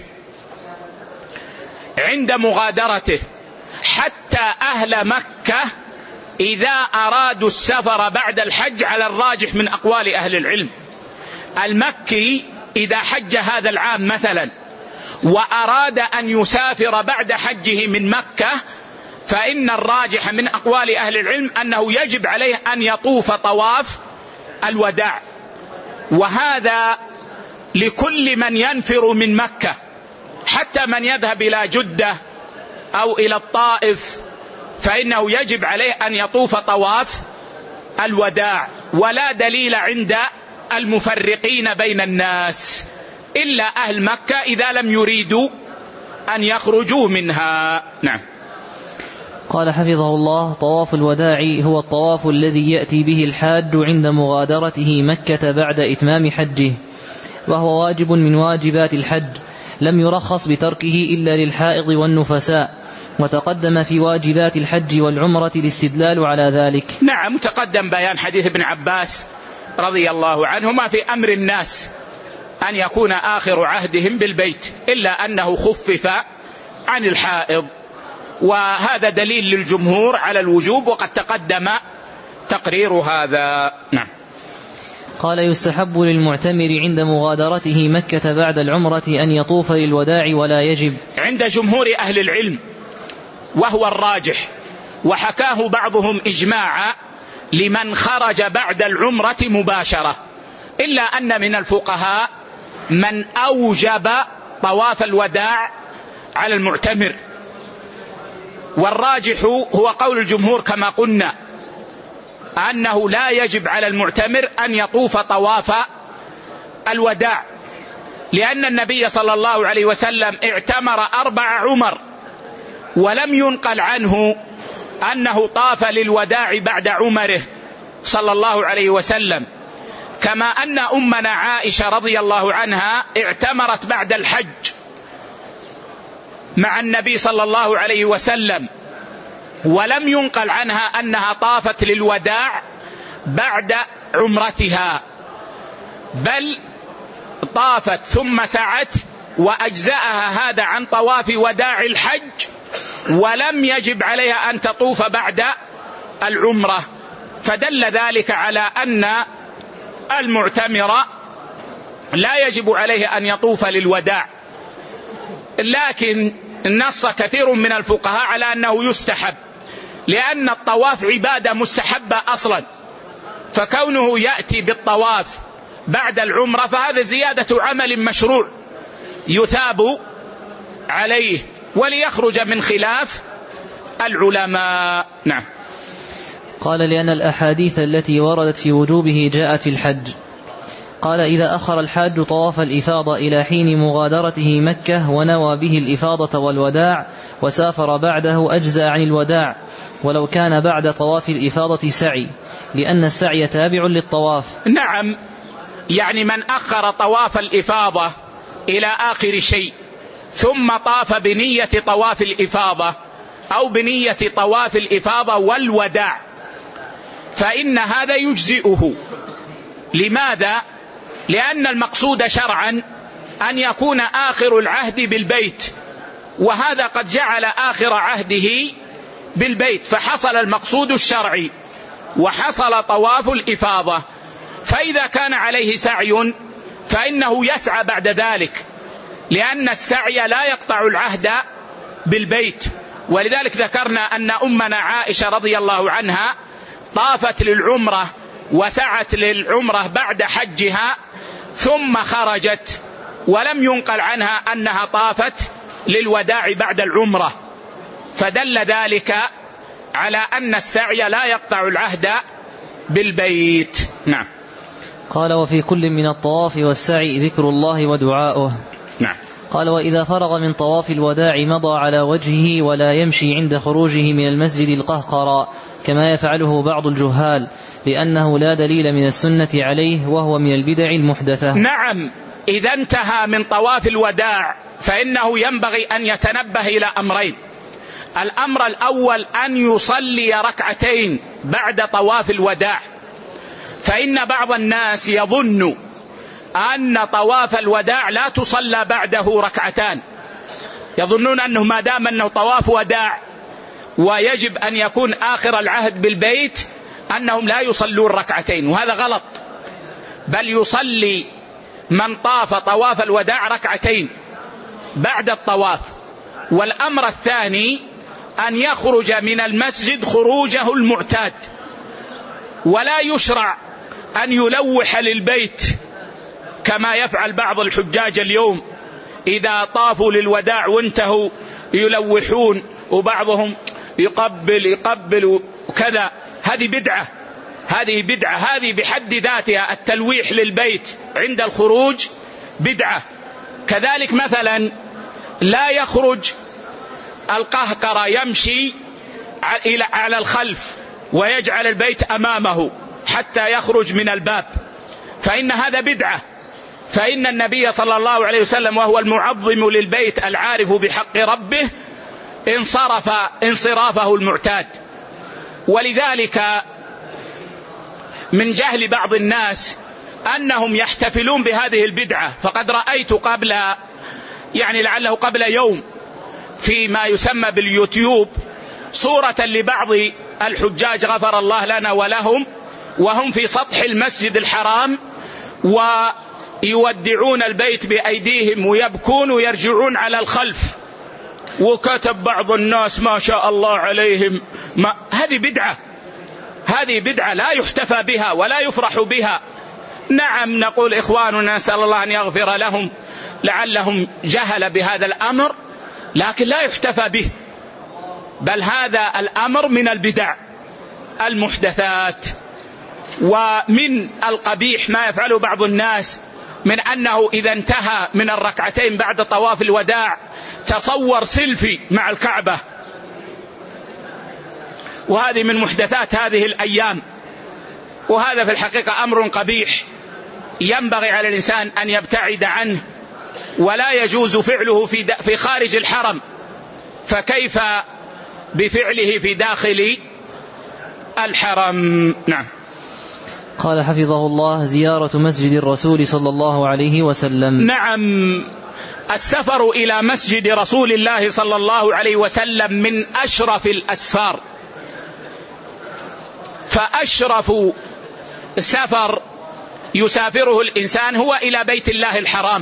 عند مغادرته، حتى أهل مكة إذا أرادوا السفر بعد الحج على الراجح من أقوال أهل العلم، المكي إذا حج هذا العام مثلا وأراد أن يسافر بعد حجه من مكة، فإن الراجح من أقوال أهل العلم أنه يجب عليه أن يطوف طواف الوداع. وهذا لكل من ينفر من مكة، حتى من يذهب إلى جدة أو إلى الطائف فإنه يجب عليه أن يطوف طواف الوداع. ولا دليل عند المفرقين بين الناس إلا أهل مكة إذا لم يريدوا أن يخرجوا منها. نعم. قال حفظه الله: طواف الوداع هو الطواف الذي يأتي به الحاج عند مغادرته مكة بعد إتمام حجه، وهو واجب من واجبات الحج، لم يرخص بتركه إلا للحائض والنفساء، وتقدم في واجبات الحج والعمرة الاستدلال على ذلك. نعم، تقدم بيان حديث ابن عباس رضي الله عنهما في أمر الناس أن يكون آخر عهدهم بالبيت، إلا أنه خفف عن الحائض، وهذا دليل للجمهور على الوجوب، وقد تقدم تقرير هذا. نعم. قال: يستحب للمعتمر عند مغادرته مكة بعد العمرة أن يطوف للوداع ولا يجب. عند جمهور أهل العلم وهو الراجح، وحكاه بعضهم إجماعا لمن خرج بعد العمرة مباشرة، إلا أن من الفقهاء من أوجب طواف الوداع على المعتمر، والراجح هو قول الجمهور كما قلنا أنه لا يجب على المعتمر أن يطوف طواف الوداع، لأن النبي صلى الله عليه وسلم اعتمر أربع عمر ولم ينقل عنه أنه طاف للوداع بعد عمره صلى الله عليه وسلم، كما أن أمنا عائشة رضي الله عنها اعتمرت بعد الحج مع النبي صلى الله عليه وسلم، ولم ينقل عنها أنها طافت للوداع بعد عمرتها، بل طافت ثم سعت، وأجزأها هذا عن طواف وداع الحج، ولم يجب عليها أن تطوف بعد العمرة، فدل ذلك على أن المعتمر لا يجب عليه أن يطوف للوداع. لكن نص كثير من الفقهاء على أنه يستحب، لأن الطواف عبادة مستحبة أصلا، فكونه يأتي بالطواف بعد العمرة فهذا زيادة عمل مشروع يثاب عليه، وليخرج من خلاف العلماء. نعم. قال: لأن الأحاديث التي وردت في وجوبه جاءت في الحج. قال: إذا أخر الحاج طواف الإفاضة إلى حين مغادرته مكة ونوى به الإفاضة والوداع وسافر بعده أجزأ عن الوداع، ولو كان بعد طواف الإفاضة سعي، لأن السعي تابع للطواف. نعم، يعني من أخر طواف الإفاضة إلى آخر شيء ثم طاف بنية طواف الإفاضة أو بنية طواف الإفاضة والوداع فإن هذا يجزئه. لماذا؟ لأن المقصود شرعا أن يكون آخر العهد بالبيت، وهذا قد جعل آخر عهده بالبيت، فحصل المقصود الشرعي وحصل طواف الإفاضة. فإذا كان عليه سعي فإنه يسعى بعد ذلك، لأن السعي لا يقطع العهد بالبيت. ولذلك ذكرنا أن أمنا عائشة رضي الله عنها طافت للعمرة وسعت للعمرة بعد حجها ثم خرجت، ولم ينقل عنها أنها طافت للوداع بعد العمرة، فدل ذلك على أن السعي لا يقطع العهد بالبيت. نعم. قال: وفي كل من الطواف والسعي ذكر الله ودعاؤه. نعم. قال: وإذا فرغ من طواف الوداع مضى على وجهه ولا يمشي عند خروجه من المسجد القهقرى كما يفعله بعض الجهال، لأنه لا دليل من السنة عليه وهو من البدع المحدثة. نعم. إذا انتهى من طواف الوداع فإنه ينبغي أن يتنبه إلى أمرين. الأمر الأول أن يصلي ركعتين بعد طواف الوداع، فإن بعض الناس يظن أن طواف الوداع لا تصلى بعده ركعتان، يظنون أنه ما دام أنه طواف وداع ويجب أن يكون آخر العهد بالبيت أنهم لا يصلون ركعتين، وهذا غلط، بل يصلي من طاف طواف الوداع ركعتين بعد الطواف. والأمر الثاني أن يخرج من المسجد خروجه المعتاد، ولا يشرع أن يلوح للبيت كما يفعل بعض الحجاج اليوم، إذا طافوا للوداع وانتهوا يلوحون وبعضهم يقبل يقبل وكذا. هذه بدعة، هذه بدعة، هذه بحد ذاتها التلويح للبيت عند الخروج بدعة. كذلك مثلا لا يخرج القهقرة يمشي على الخلف ويجعل البيت أمامه حتى يخرج من الباب، فإن هذا بدعة. فإن النبي صلى الله عليه وسلم وهو المعظم للبيت العارف بحق ربه انصرف انصرافه المعتاد. ولذلك من جهل بعض الناس أنهم يحتفلون بهذه البدعة، فقد رأيت قبل يعني لعله قبل يوم فيما يسمى باليوتيوب صورة لبعض الحجاج غفر الله لنا ولهم وهم في سطح المسجد الحرام ويودعون البيت بأيديهم ويبكون ويرجعون على الخلف، وكتب بعض الناس ما شاء الله عليهم ما. هذه بدعة، هذه بدعة لا يحتفى بها ولا يفرح بها. نعم نقول إخواننا نسأل الله أن يغفر لهم لعلهم جهل بهذا الأمر، لكن لا يحتفى به، بل هذا الأمر من البدع المحدثات. ومن القبيح ما يفعله بعض الناس من أنه إذا انتهى من الركعتين بعد طواف الوداع تصور سيلفي مع الكعبة، وهذه من محدثات هذه الأيام، وهذا في الحقيقة أمر قبيح ينبغي على الإنسان أن يبتعد عنه، ولا يجوز فعله في في خارج الحرم، فكيف بفعله في داخل الحرم. نعم. قال حفظه الله: زيارة مسجد الرسول صلى الله عليه وسلم. نعم، السفر إلى مسجد رسول الله صلى الله عليه وسلم من أشرف الأسفار، فأشرف سفر يسافره الإنسان هو إلى بيت الله الحرام،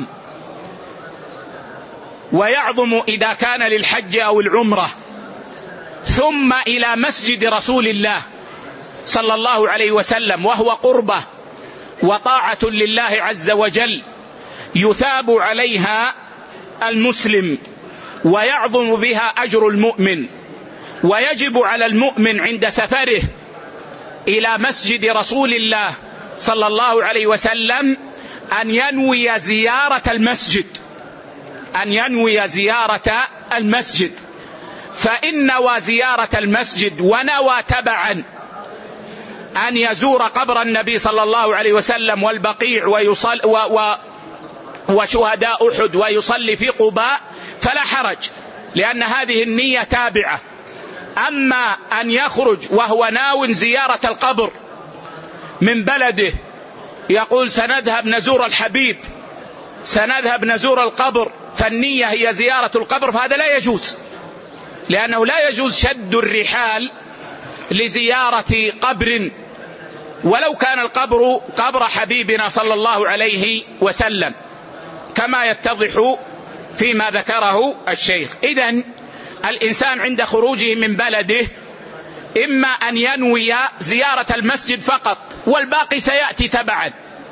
ويعظم إذا كان للحج أو العمرة، ثم إلى مسجد رسول الله صلى الله عليه وسلم، وهو قربة وطاعة لله عز وجل يثاب عليها المسلم ويعظم بها أجر المؤمن. ويجب على المؤمن عند سفره إلى مسجد رسول الله صلى الله عليه وسلم أن ينوي زيارة المسجد، أن ينوي زيارة المسجد، فإن نوى زيارة المسجد ونوى تبعا أن يزور قبر النبي صلى الله عليه وسلم والبقيع ويصل و و وشهداء أحد ويصلي في قباء، فلا حرج، لأن هذه النية تابعة. أما أن يخرج وهو ناو زيارة القبر من بلده، يقول سنذهب نزور الحبيب، سنذهب نزور القبر، فالنية هي زيارة القبر، فهذا لا يجوز، لأنه لا يجوز شد الرحال لزيارة قبر، ولو كان القبر قبر حبيبنا صلى الله عليه وسلم، كما يتضح فيما ذكره الشيخ. إذن الإنسان عند خروجه من بلده إما أن ينوي زيارة المسجد فقط والباقي سيأتي تبعا،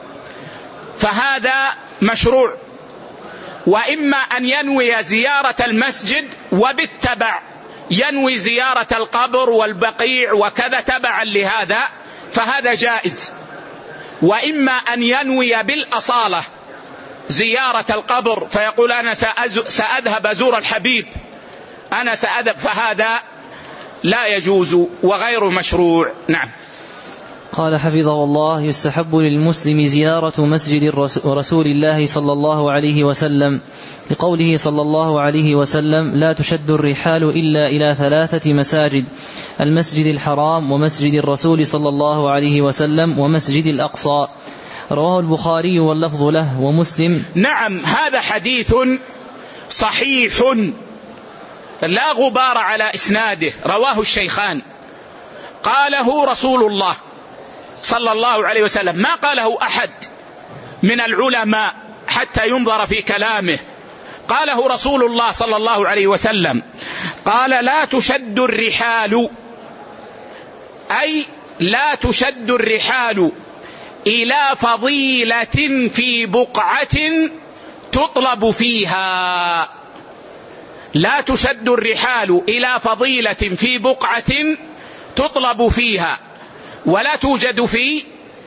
فهذا مشروع، وإما أن ينوي زيارة المسجد وبالتبع ينوي زيارة القبر والبقيع وكذا تبعا لهذا، فهذا جائز. وإما أن ينوي بالأصالة زيارة القبر، فيقول أنا سأذهب أزور الحبيب، أنا سأذهب، فهذا لا يجوز وغير مشروع. نعم. قال حفظه الله: يستحب للمسلم زيارة مسجد رسول الله صلى الله عليه وسلم، لقوله صلى الله عليه وسلم: لا تشد الرحال إلا إلى ثلاثة مساجد: المسجد الحرام، ومسجد الرسول صلى الله عليه وسلم، ومسجد الأقصى. رواه البخاري واللفظ له ومسلم. نعم، هذا حديث صحيح لا غبار على إسناده، رواه الشيخان، قاله رسول الله صلى الله عليه وسلم، ما قاله أحد من العلماء حتى ينظر في كلامه، قاله رسول الله صلى الله عليه وسلم، قال: لا تشد الرحال، أي لا تشد الرحال إلى فضيلة في بقعة تطلب فيها، لا تشد الرحال إلى فضيلة في بقعة تطلب فيها ولا توجد في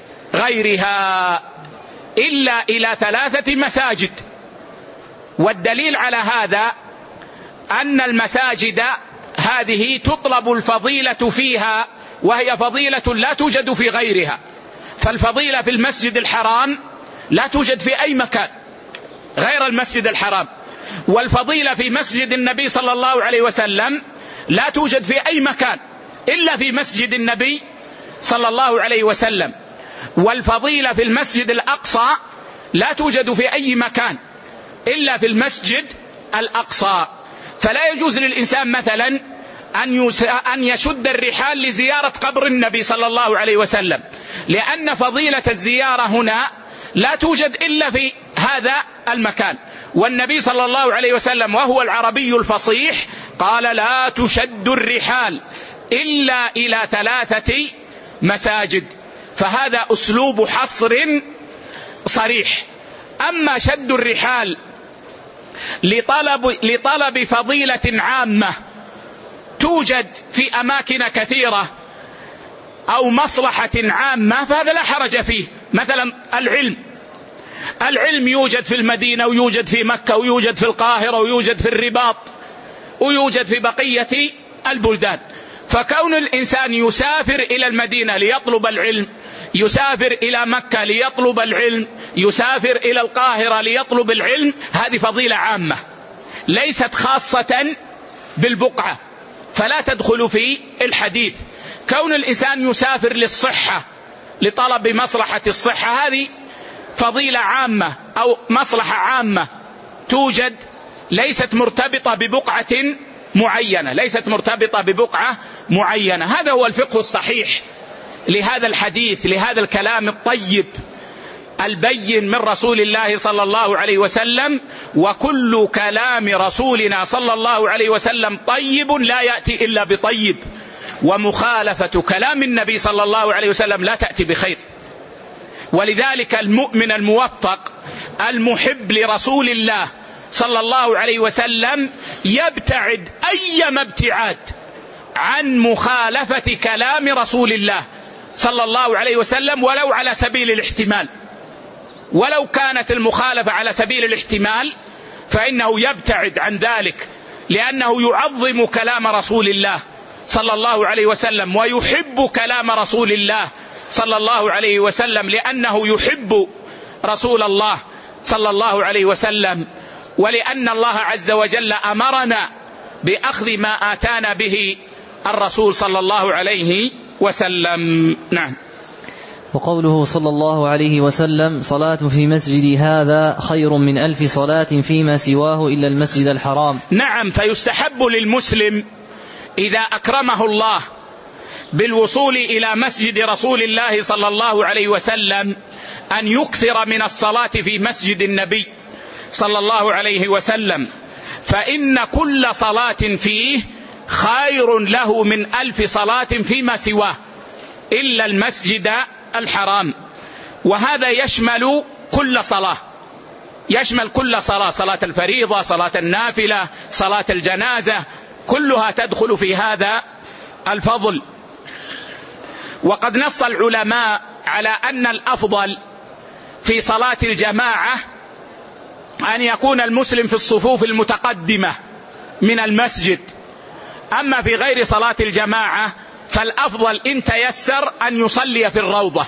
غيرها إلا إلى ثلاثة مساجد. والدليل على هذا أن المساجد هذه تطلب الفضيلة فيها، وهي فضيلة لا توجد في غيرها، فالفضيلة في المسجد الحرام لا توجد في أي مكان غير المسجد الحرام، والفضيلة في مسجد النبي صلى الله عليه وسلم لا توجد في أي مكان إلا في مسجد النبي صلى الله عليه وسلم، والفضيلة في المسجد الأقصى لا توجد في أي مكان إلا في المسجد الأقصى. فلا يجوز للإنسان مثلا أن يشد الرحال لزيارة قبر النبي صلى الله عليه وسلم، لأن فضيلة الزيارة هنا لا توجد إلا في هذا المكان، والنبي صلى الله عليه وسلم وهو العربي الفصيح قال: لا تشد الرحال إلا إلى ثلاثة مساجد، فهذا أسلوب حصر صريح. أما شد الرحال لطلب, لطلب فضيلة عامة توجد في أماكن كثيرة أو مصلحة عامة، فهذا لا حرج فيه. مثلا العلم، العلم يوجد في المدينة ويوجد في مكة ويوجد في القاهرة ويوجد في الرباط ويوجد في بقية البلدان، فكون الإنسان يسافر إلى المدينة ليطلب العلم، يسافر إلى مكة ليطلب العلم، يسافر إلى القاهرة ليطلب العلم، هذه فضيلة عامة ليست خاصة بالبقعة، فلا تدخل في الحديث. كون الإنسان يسافر للصحة لطلب مصلحة الصحة، هذه فضيلة عامة أو مصلحة عامة توجد، ليست مرتبطة ببقعة معينة، ليست مرتبطة ببقعة معينة. هذا هو الفقه الصحيح لهذا الحديث، لهذا الكلام الطيب البين من رسول الله صلى الله عليه وسلم. وكل كلام رسولنا صلى الله عليه وسلم طيب لا يأتي إلا بطيب، ومخالفة كلام النبي صلى الله عليه وسلم لا تأتي بخير. ولذلك المؤمن الموفق المحب لرسول الله صلى الله عليه وسلم يبتعد أيما ابتعاد عن مخالفة كلام رسول الله صلى الله عليه وسلم، ولو على سبيل الاحتمال، ولو كانت المخالفة على سبيل الاحتمال فإنه يبتعد عن ذلك، لأنه يعظم كلام رسول الله صلى الله عليه وسلم ويحب كلام رسول الله صلى الله عليه وسلم، لأنه يحب رسول الله صلى الله عليه وسلم ولأن الله عز وجل أمرنا بأخذ ما آتانا به الرسول صلى الله عليه وسلم. نعم. وقوله صلى الله عليه وسلم: صلاة في مسجد هذا خير من ألف صلاة فيما سواه إلا المسجد الحرام. نعم، فيستحب للمسلم إذا أكرمه الله بالوصول إلى مسجد رسول الله صلى الله عليه وسلم أن يكثر من الصلاة في مسجد النبي صلى الله عليه وسلم، فإن كل صلاة فيه خير له من ألف صلاة فيما سواه إلا المسجد الحرام. وهذا يشمل كل صلاة، يشمل كل صلاة، صلاة الفريضة، صلاة النافلة، صلاة الجنازة، كلها تدخل في هذا الفضل. وقد نص العلماء على أن الأفضل في صلاة الجماعة أن يكون المسلم في الصفوف المتقدمة من المسجد، أما في غير صلاة الجماعة فالأفضل إن تيسر أن يصلي في الروضة،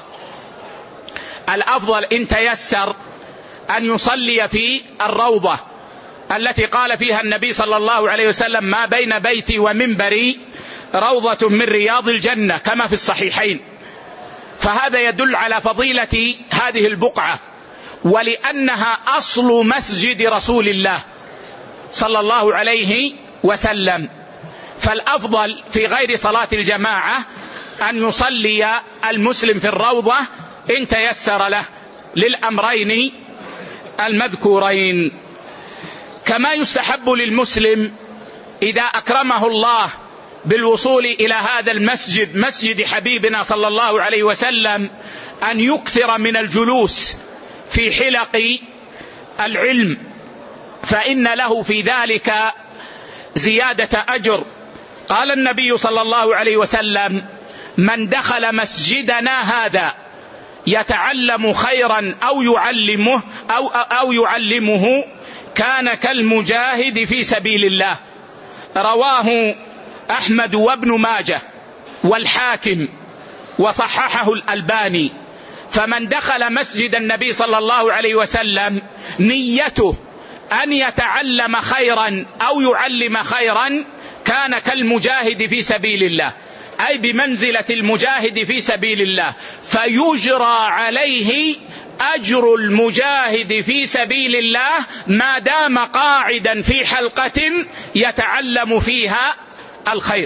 الأفضل إن تيسر أن يصلي في الروضة التي قال فيها النبي صلى الله عليه وسلم: ما بين بيتي ومنبري روضة من رياض الجنة، كما في الصحيحين. فهذا يدل على فضيلة هذه البقعة، ولأنها أصل مسجد رسول الله صلى الله عليه وسلم. فالأفضل في غير صلاة الجماعة أن يصلي المسلم في الروضة إن تيسر له للأمرين المذكورين. كما يستحب للمسلم إذا أكرمه الله بالوصول إلى هذا المسجد، مسجد حبيبنا صلى الله عليه وسلم، أن يكثر من الجلوس في حلق العلم، فإن له في ذلك زيادة أجر. قال النبي صلى الله عليه وسلم: من دخل مسجدنا هذا يتعلم خيرا أو يعلمه أو, أو يعلمه كان كالمجاهد في سبيل الله. رواه أحمد وابن ماجه والحاكم وصححه الألباني. فمن دخل مسجد النبي صلى الله عليه وسلم نيته أن يتعلم خيرا أو يعلم خيرا كان كالمجاهد في سبيل الله، أي بمنزلة المجاهد في سبيل الله، فيجرى عليه أجر المجاهد في سبيل الله ما دام قاعدا في حلقة يتعلم فيها الخير.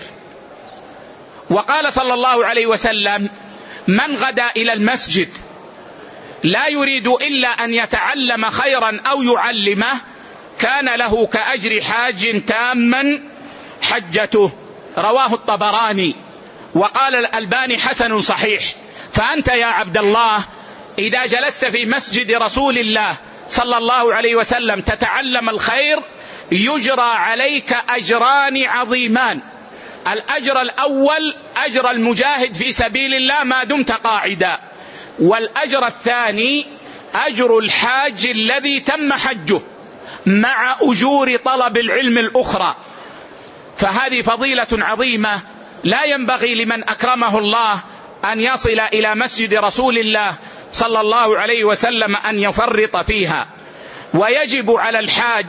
وقال صلى الله عليه وسلم: من غدا إلى المسجد لا يريد إلا أن يتعلم خيرا أو يعلمه كان له كأجر حاج تاما حجته. رواه الطبراني. وقال الألباني: حسن صحيح. فأنت يا عبد الله إذا جلست في مسجد رسول الله صلى الله عليه وسلم تتعلم الخير يجرى عليك أجران عظيمان. الأجر الأول أجر المجاهد في سبيل الله ما دمت قاعدا، والأجر الثاني أجر الحاج الذي تم حجه مع أجور طلب العلم الأخرى. فهذه فضيلة عظيمة لا ينبغي لمن أكرمه الله أن يصل إلى مسجد رسول الله صلى الله عليه وسلم أن يفرط فيها. ويجب على الحاج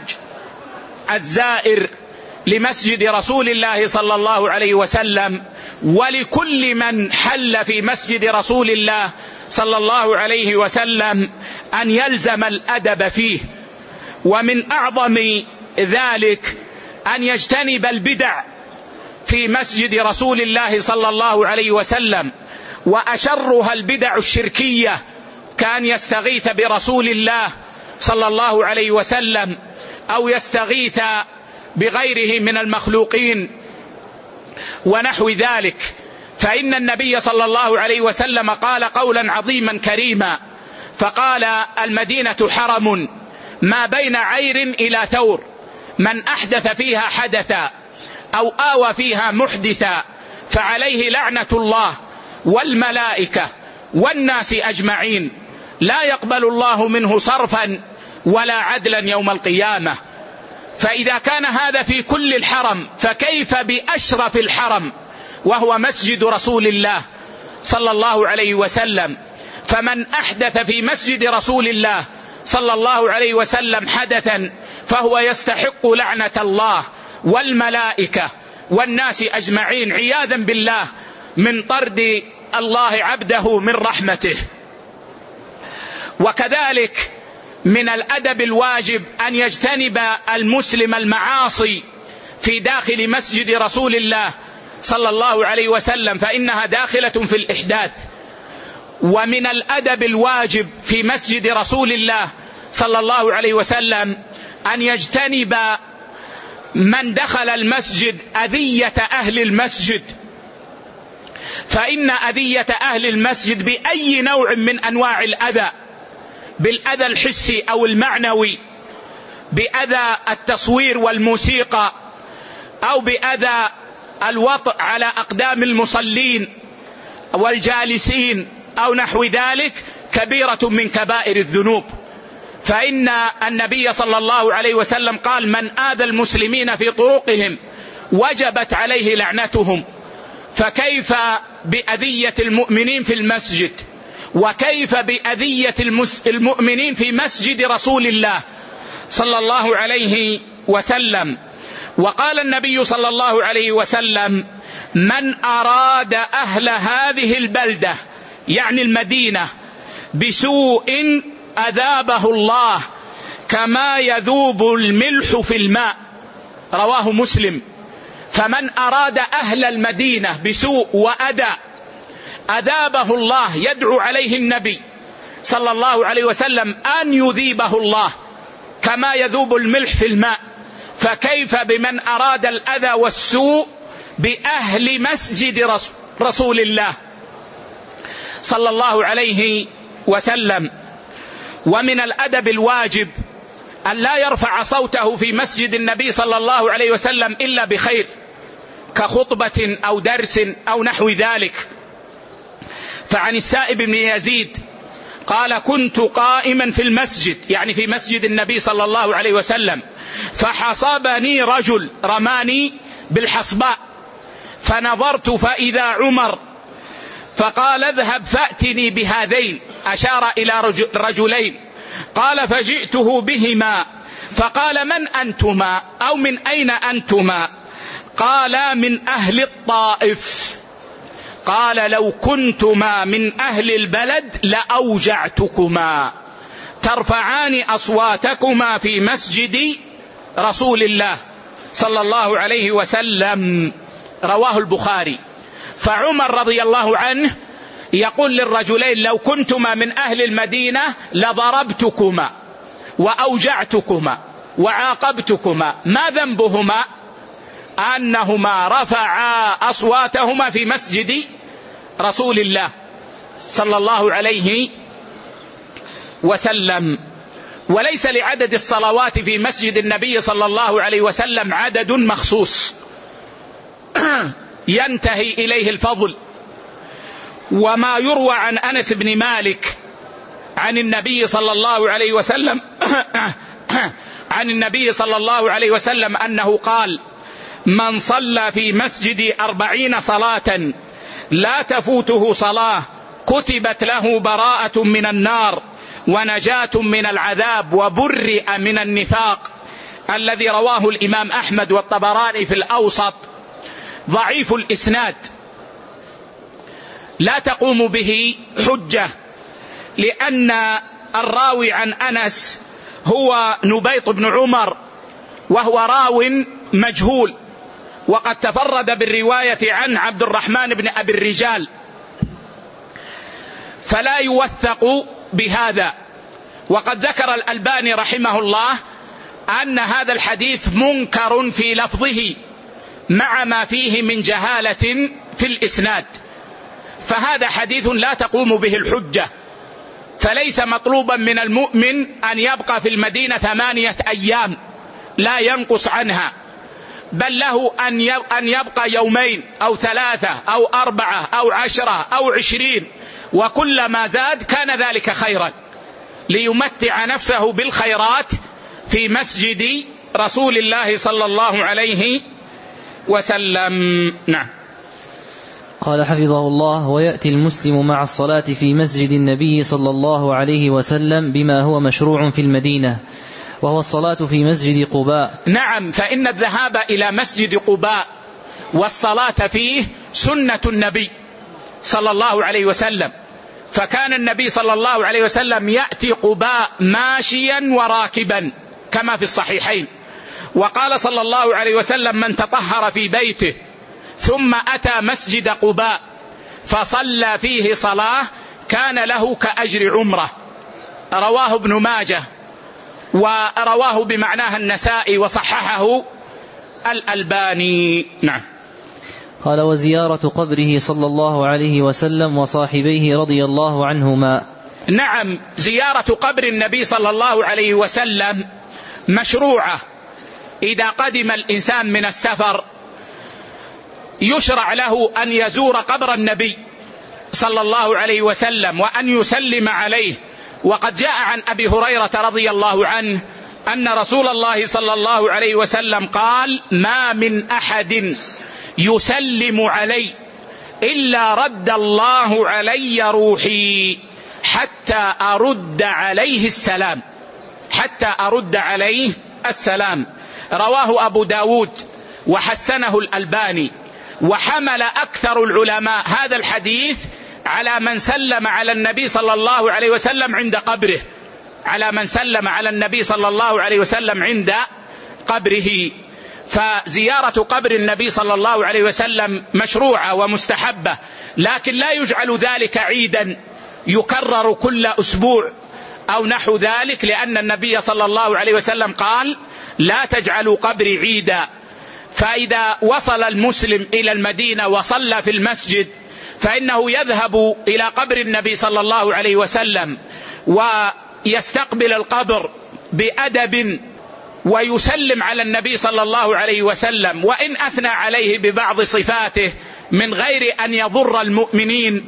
الزائر لمسجد رسول الله صلى الله عليه وسلم ولكل من حل في مسجد رسول الله صلى الله عليه وسلم أن يلزم الأدب فيه. ومن أعظم ذلك أن يجتنب البدع في مسجد رسول الله صلى الله عليه وسلم، وأشرها البدع الشركية، كان يستغيث برسول الله صلى الله عليه وسلم أو يستغيث بغيره من المخلوقين ونحو ذلك. فإن النبي صلى الله عليه وسلم قال قولا عظيما كريما، فقال: المدينة حرم ما بين عير إلى ثور، من أحدث فيها حدثا أو آوى فيها محدثا فعليه لعنة الله والملائكة والناس أجمعين، لا يقبل الله منه صرفا ولا عدلا يوم القيامة. فإذا كان هذا في كل الحرم فكيف بأشرف الحرم وهو مسجد رسول الله صلى الله عليه وسلم؟ فمن أحدث في مسجد رسول الله صلى الله عليه وسلم حدثا فهو يستحق لعنة الله والملائكة والناس أجمعين عياذا بالله من طرد الله عبده من رحمته. وكذلك من الأدب الواجب أن يجتنب المسلم المعاصي في داخل مسجد رسول الله صلى الله عليه وسلم، فإنها داخلة في الإحداث. ومن الأدب الواجب في مسجد رسول الله صلى الله عليه وسلم أن يجتنب من دخل المسجد أذية أهل المسجد، فإن أذية أهل المسجد بأي نوع من أنواع الأذى، بالأذى الحسي أو المعنوي، بأذى التصوير والموسيقى، أو بأذى الوطء على أقدام المصلين والجالسين أو نحو ذلك، كبيرة من كبائر الذنوب. فإن النبي صلى الله عليه وسلم قال: من آذى المسلمين في طرقهم وجبت عليه لعنتهم. فكيف بأذية المؤمنين في المسجد، وكيف بأذية المؤمنين في مسجد رسول الله صلى الله عليه وسلم. وقال النبي صلى الله عليه وسلم: من أراد أهل هذه البلدة، يعني المدينة، بسوء أذابه الله كما يذوب الملح في الماء، رواه مسلم. فمن أراد أهل المدينة بسوء وأذى أذابه الله، يدعو عليه النبي صلى الله عليه وسلم أن يذيبه الله كما يذوب الملح في الماء، فكيف بمن أراد الأذى والسوء بأهل مسجد رسول الله صلى الله عليه وسلم. ومن الأدب الواجب أن لا يرفع صوته في مسجد النبي صلى الله عليه وسلم إلا بخير، كخطبة أو درس أو نحو ذلك. فعن السائب بن يزيد قال: كنت قائما في المسجد، يعني في مسجد النبي صلى الله عليه وسلم، فحصبني رجل، رماني بالحصباء، فنظرت فإذا عمر، فقال: اذهب فأتني بهذين، أشار إلى رجلين. قال: فجئته بهما، فقال: من أنتما أو من أين أنتما؟ قال: من أهل الطائف. قال: لو كنتما من أهل البلد لأوجعتكما، ترفعان أصواتكما في مسجد رسول الله صلى الله عليه وسلم، رواه البخاري. فعمر رضي الله عنه يقول للرجلين: لو كنتما من أهل المدينة لضربتكما وأوجعتكما وعاقبتكما. ما ذنبهما؟ أنهما رفعا أصواتهما في مسجد رسول الله صلى الله عليه وسلم. وليس لعدد الصلوات في مسجد النبي صلى الله عليه وسلم عدد مخصوص ينتهي إليه الفضل. وما يروى عن أنس بن مالك عن النبي صلى الله عليه وسلم عن النبي صلى الله عليه وسلم أنه قال: من صلى في مسجد أربعين صلاة لا تفوته صلاة كتبت له براءة من النار ونجاة من العذاب وبرئ من النفاق، الذي رواه الإمام أحمد والطبراني في الأوسط. ضعيف الإسناد، لا تقوم به حجة، لأن الراوي عن أنس هو نبيط بن عمر، وهو راو مجهول، وقد تفرد بالرواية عن عبد الرحمن بن أبي الرجال، فلا يوثق بهذا. وقد ذكر الألباني رحمه الله أن هذا الحديث منكر في لفظه مع ما فيه من جهالة في الإسناد، فهذا حديث لا تقوم به الحجة. فليس مطلوبا من المؤمن أن يبقى في المدينة ثمانية أيام لا ينقص عنها، بل له أن يبقى يومين أو ثلاثة أو أربعة أو عشرة أو عشرين، وكلما زاد كان ذلك خيرا، ليمتع نفسه بالخيرات في مسجد رسول الله صلى الله عليه وسلم. نعم. قال حفظه الله: ويأتي المسلم مع الصلاة في مسجد النبي صلى الله عليه وسلم بما هو مشروع في المدينة، وهو الصلاة في مسجد قباء. نعم، فإن الذهاب إلى مسجد قباء والصلاة فيه سنة النبي صلى الله عليه وسلم، فكان النبي صلى الله عليه وسلم يأتي قباء ماشيا وراكبا كما في الصحيحين. وقال صلى الله عليه وسلم: من تطهر في بيته ثم أتى مسجد قباء فصلى فيه صلاة كان له كأجر عمره. رواه ابن ماجه ورواه بمعناها النسائي وصححه الألباني. نعم. قال: وزيارة قبره صلى الله عليه وسلم وصاحبيه رضي الله عنهما. نعم، زيارة قبر النبي صلى الله عليه وسلم مشروعة. إذا قدم الإنسان من السفر يشرع له أن يزور قبر النبي صلى الله عليه وسلم وأن يسلم عليه. وقد جاء عن أبي هريرة رضي الله عنه أن رسول الله صلى الله عليه وسلم قال: ما من أحد يسلم علي إلا رد الله علي روحي حتى أرد عليه السلام حتى أرد عليه السلام. رواه أبو داود وحسنه الألباني. وحمل أكثر العلماء هذا الحديث على من سلم على النبي صلى الله عليه وسلم عند قبره على من سلم على النبي صلى الله عليه وسلم عند قبره. فزيارة قبر النبي صلى الله عليه وسلم مشروعة ومستحبة، لكن لا يجعل ذلك عيدا يكرر كل أسبوع أو نحو ذلك، لأن النبي صلى الله عليه وسلم قال: لا تجعلوا قبري عيدا. فإذا وصل المسلم إلى المدينة وصلى في المسجد فإنه يذهب إلى قبر النبي صلى الله عليه وسلم ويستقبل القبر بأدب ويسلم على النبي صلى الله عليه وسلم، وإن أثنى عليه ببعض صفاته من غير أن يضر المؤمنين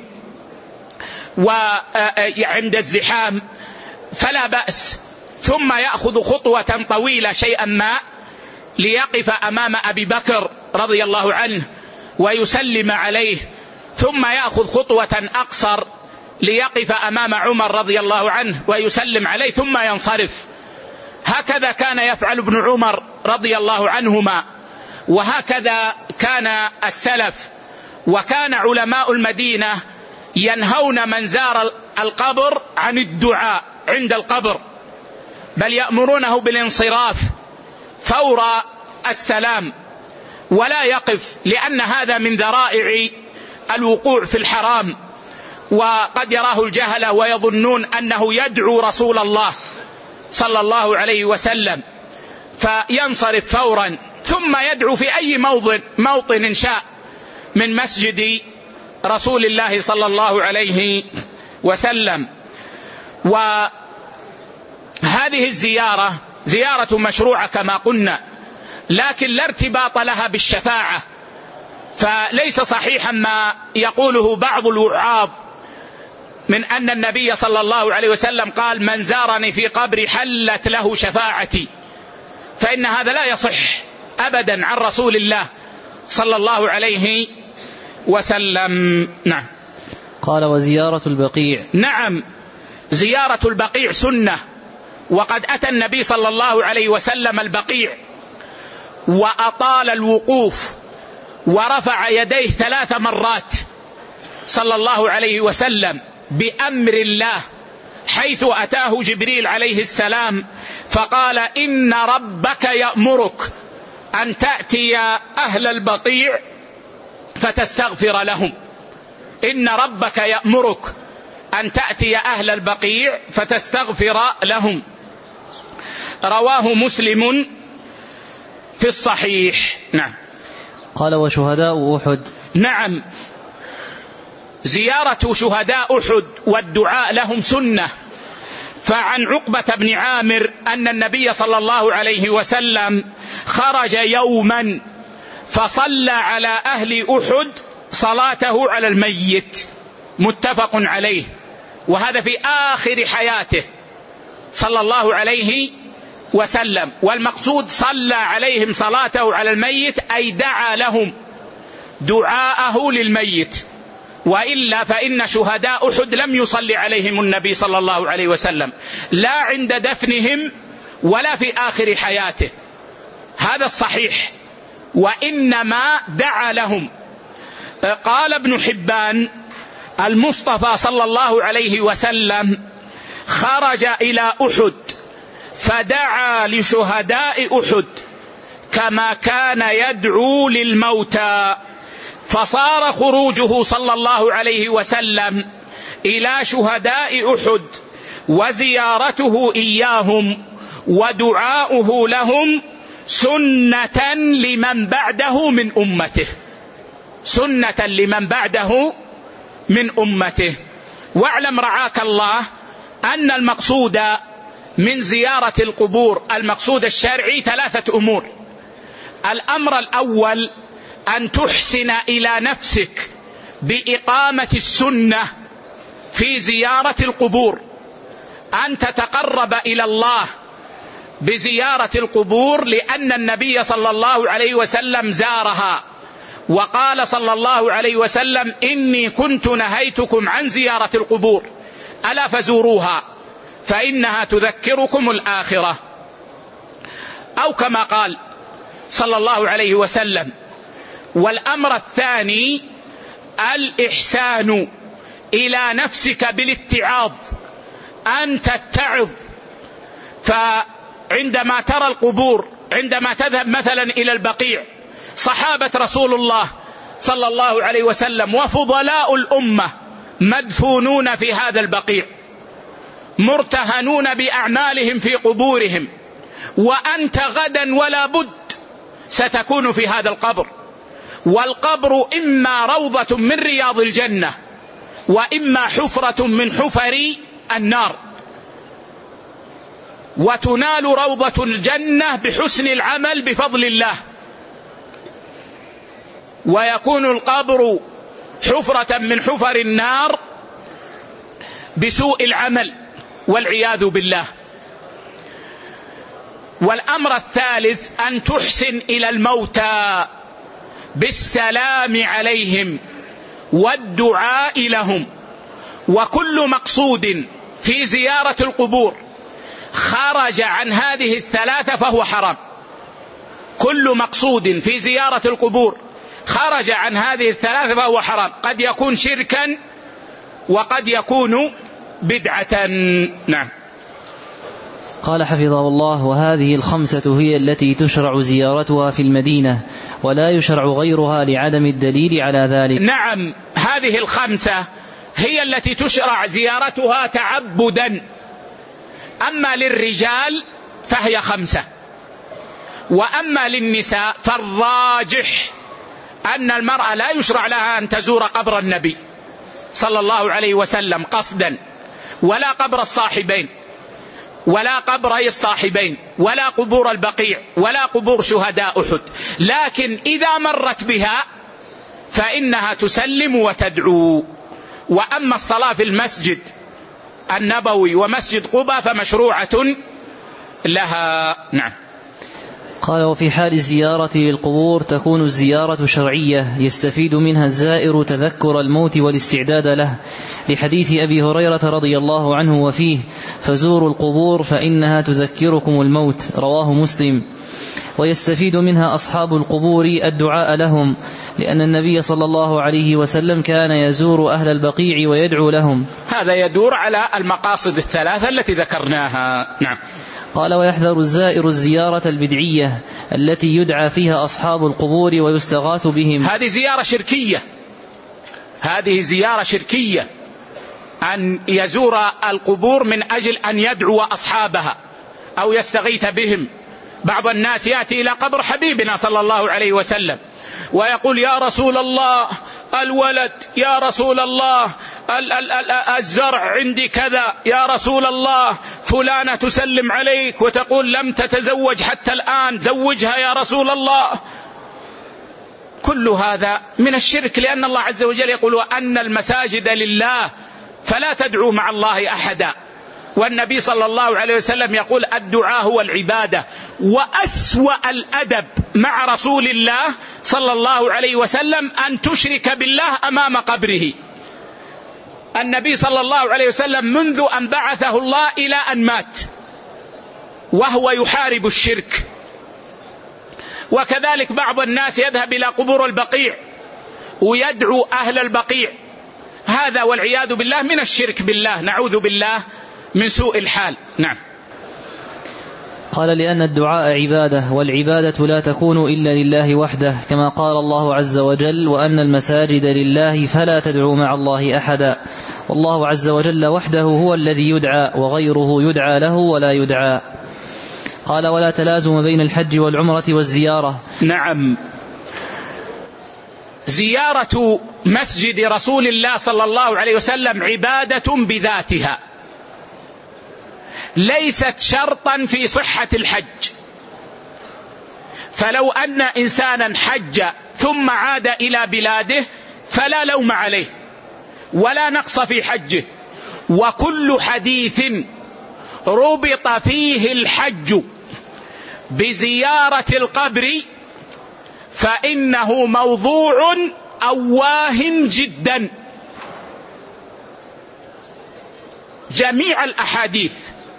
وعند الزحام فلا بأس. ثم يأخذ خطوة طويلة شيئا ما ليقف أمام أبي بكر رضي الله عنه ويسلم عليه، ثم يأخذ خطوة أقصر ليقف أمام عمر رضي الله عنه ويسلم عليه ثم ينصرف. هكذا كان يفعل ابن عمر رضي الله عنهما، وهكذا كان السلف. وكان علماء المدينة ينهون من زار القبر عن الدعاء عند القبر، بل يأمرونه بالانصراف فور السلام ولا يقف، لأن هذا من ذرائع الوقوع في الحرام. وقد يراه الجهلة ويظنون أنه يدعو رسول الله صلى الله عليه وسلم فينصرف فورا، ثم يدعو في أي موطن موطن شاء من مسجد رسول الله صلى الله عليه وسلم. وهذه الزيارة زيارة مشروعة كما قلنا، لكن لا ارتباط لها بالشفاعة. فليس صحيحا ما يقوله بعض الوعاظ من أن النبي صلى الله عليه وسلم قال: من زارني في قبري حلت له شفاعتي، فإن هذا لا يصح أبدا عن رسول الله صلى الله عليه وسلم. نعم. قال: وزيارة البقيع. نعم، زيارة البقيع سنة، وقد أتى النبي صلى الله عليه وسلم البقيع وأطال الوقوف ورفع يديه ثلاث مرات صلى الله عليه وسلم بأمر الله، حيث أتاه جبريل عليه السلام فقال: إن ربك يأمرك أن تأتي أهل البقيع فتستغفر لهم. إن ربك يأمرك أن تأتي أهل البقيع فتستغفر لهم. رواه مسلم في الصحيح. نعم. قال: وشهداء أحد. نعم، زيارة شهداء أحد والدعاء لهم سنة. فعن عقبة بن عامر أن النبي صلى الله عليه وسلم خرج يوما فصلى على أهل أحد صلاته على الميت، متفق عليه، وهذا في آخر حياته صلى الله عليه وسلم. والمقصود صلى عليهم صلاته على الميت أي دعا لهم دعاءه للميت، وإلا فإن شهداء أحد لم يصلي عليهم النبي صلى الله عليه وسلم لا عند دفنهم ولا في آخر حياته، هذا الصحيح، وإنما دعا لهم. قال ابن حبان: المصطفى صلى الله عليه وسلم خرج إلى أحد فدعا لشهداء أحد كما كان يدعو للموتى، فصار خروجه صلى الله عليه وسلم إلى شهداء أحد وزيارته إياهم ودعاؤه لهم سنة لمن بعده من أمته، سنة لمن بعده من أمته. واعلم رعاك الله أن المقصود من زيارة القبور، المقصود الشرعي، ثلاثة أمور. الأمر الأول أن تحسن إلى نفسك بإقامة السنة في زيارة القبور، أن تتقرب إلى الله بزيارة القبور، لأن النبي صلى الله عليه وسلم زارها وقال صلى الله عليه وسلم: إني كنت نهيتكم عن زيارة القبور ألا فزوروها فإنها تذكركم الآخرة. أو كما قال صلى الله عليه وسلم. والأمر الثاني الإحسان إلى نفسك بالاتعاظ، أن تتعظ. فعندما ترى القبور، عندما تذهب مثلا إلى البقيع، صحابة رسول الله صلى الله عليه وسلم وفضلاء الأمة مدفونون في هذا البقيع، مرتهنون بأعمالهم في قبورهم، وأنت غدا ولا بد ستكون في هذا القبر، والقبر إما روضة من رياض الجنة وإما حفرة من حفر النار، وتنال روضة الجنة بحسن العمل بفضل الله، ويكون القبر حفرة من حفر النار بسوء العمل والعياذ بالله. والأمر الثالث أن تحسن إلى الموتى بالسلام عليهم والدعاء لهم. وكل مقصود في زيارة القبور خرج عن هذه الثلاثة فهو حرام. كل مقصود في زيارة القبور خرج عن هذه الثلاثة فهو حرام، قد يكون شركا وقد يكون بدعة. نعم. قال حفظه الله: وهذه الخمسة هي التي تشرع زيارتها في المدينة، ولا يشرع غيرها لعدم الدليل على ذلك. نعم، هذه الخمسة هي التي تشرع زيارتها تعبدا. أما للرجال فهي خمسة، وأما للنساء فالراجح أن المرأة لا يشرع لها أن تزور قبر النبي صلى الله عليه وسلم قصدا، ولا قبر الصاحبين، ولا قبري الصاحبين، ولا قبور البقيع، ولا قبور شهداء أحد. لكن إذا مرت بها فإنها تسلم وتدعو. وأما الصلاة في المسجد النبوي ومسجد قباء فمشروعة لها. نعم. قال: وفي حال الزيارة للقبور تكون الزيارة شرعية يستفيد منها الزائر تذكر الموت والاستعداد له، لحديث أبي هريرة رضي الله عنه وفيه: فزوروا القبور فإنها تذكركم الموت، رواه مسلم. ويستفيد منها أصحاب القبور الدعاء لهم، لأن النبي صلى الله عليه وسلم كان يزور أهل البقيع ويدعو لهم. هذا يدور على المقاصد الثلاثة التي ذكرناها. نعم. قال: ويحذر الزائر الزيارة البدعية التي يدعى فيها أصحاب القبور ويستغاث بهم. هذه زيارة شركية، هذه زيارة شركية، أن يزور القبور من أجل أن يدعو أصحابها أو يستغيث بهم. بعض الناس يأتي إلى قبر حبيبنا صلى الله عليه وسلم ويقول: يا رسول الله الولد، يا رسول الله ال- ال- ال- الزرع عندي كذا، يا رسول الله فلانة تسلم عليك وتقول لم تتزوج حتى الآن، زوجها يا رسول الله. كل هذا من الشرك، لأن الله عز وجل يقول: وأن المساجد لله فلا تدعوا مع الله أحدا. والنبي صلى الله عليه وسلم يقول: الدعاء هو العبادة. وأسوأ الأدب مع رسول الله صلى الله عليه وسلم أن تشرك بالله أمام قبره. النبي صلى الله عليه وسلم منذ أن بعثه الله إلى أن مات وهو يحارب الشرك. وكذلك بعض الناس يذهب إلى قبور البقيع ويدعو أهل البقيع، هذا والعياذ بالله من الشرك بالله، نعوذ بالله من سوء الحال. نعم. قال: لأن الدعاء عبادة، والعبادة لا تكون إلا لله وحده، كما قال الله عز وجل: وأن المساجد لله فلا تدعوا مع الله أحدا. والله عز وجل وحده هو الذي يدعى، وغيره يدعى له ولا يدعى. قال: ولا تلازم بين الحج والعمرة والزيارة. نعم، زيارة مسجد رسول الله صلى الله عليه وسلم عبادة بذاتها، ليست شرطا في صحة الحج. فلو أن إنسانا حج ثم عاد إلى بلاده فلا لوم عليه ولا نقص في حجه، وكل حديث ربط فيه الحج بزيارة القبر فإنه موضوع أو واهن جدا. جميع الأحاديث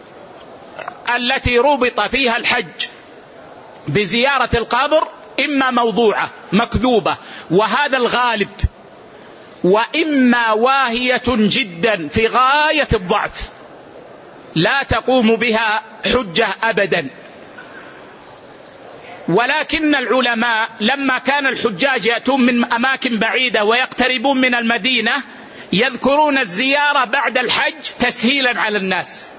التي ربط فيها الحج بزيارة القبر إما موضوعة مكذوبة وهذا الغالب، وإما واهية جدا في غاية الضعف لا تقوم بها حجة أبدا. ولكن العلماء لما كان الحجاج يأتون من أماكن بعيدة ويقتربون من المدينة يذكرون الزيارة بعد الحج تسهيلا على الناس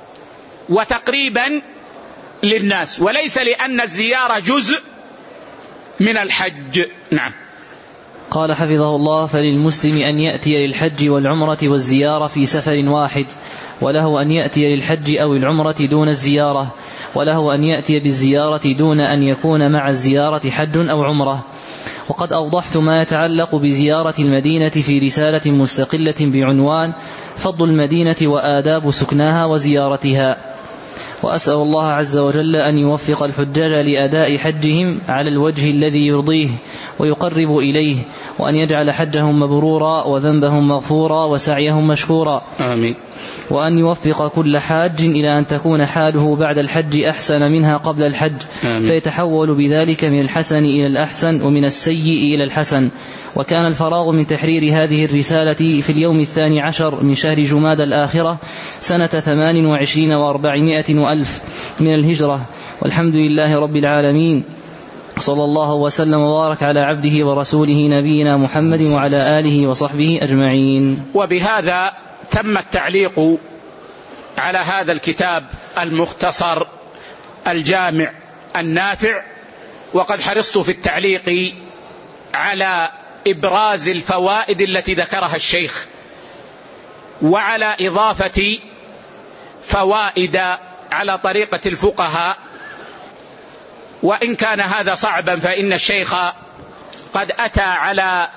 وتقريبا للناس، وليس لأن الزيارة جزء من الحج. نعم. قال حفظه الله: فللمسلم أن يأتي للحج والعمرة والزيارة في سفر واحد، وله أن يأتي للحج أو العمرة دون الزيارة، وله أن يأتي بالزيارة دون أن يكون مع الزيارة حج أو عمرة. وقد أوضحت ما يتعلق بزيارة المدينة في رسالة مستقلة بعنوان فضل المدينة وآداب سكناها وزيارتها. وأسأل الله عز وجل أن يوفق الحجاج لأداء حجهم على الوجه الذي يرضيه ويقرب إليه، وأن يجعل حجهم مبرورا وذنبهم مغفورا وسعيهم مشكورا. آمين. وأن يوفق كل حاج إلى أن تكون حاله بعد الحج أحسن منها قبل الحج. آمين. فيتحول بذلك من الحسن إلى الأحسن ومن السيء إلى الحسن. وكان الفراغ من تحرير هذه الرسالة في اليوم الثاني عشر من شهر جماد الآخرة سنة ثمان وعشرين وأربعمائة وألف من الهجرة. والحمد لله رب العالمين، صلى الله وسلم وبارك على عبده ورسوله نبينا محمد وعلى آله وصحبه أجمعين. وبهذا تم التعليق على هذا الكتاب المختصر الجامع النافع. وقد حرصت في التعليق على إبراز الفوائد التي ذكرها الشيخ، وعلى إضافة فوائد على طريقة الفقهاء. وإن كان هذا صعبا فإن الشيخ قد أتى على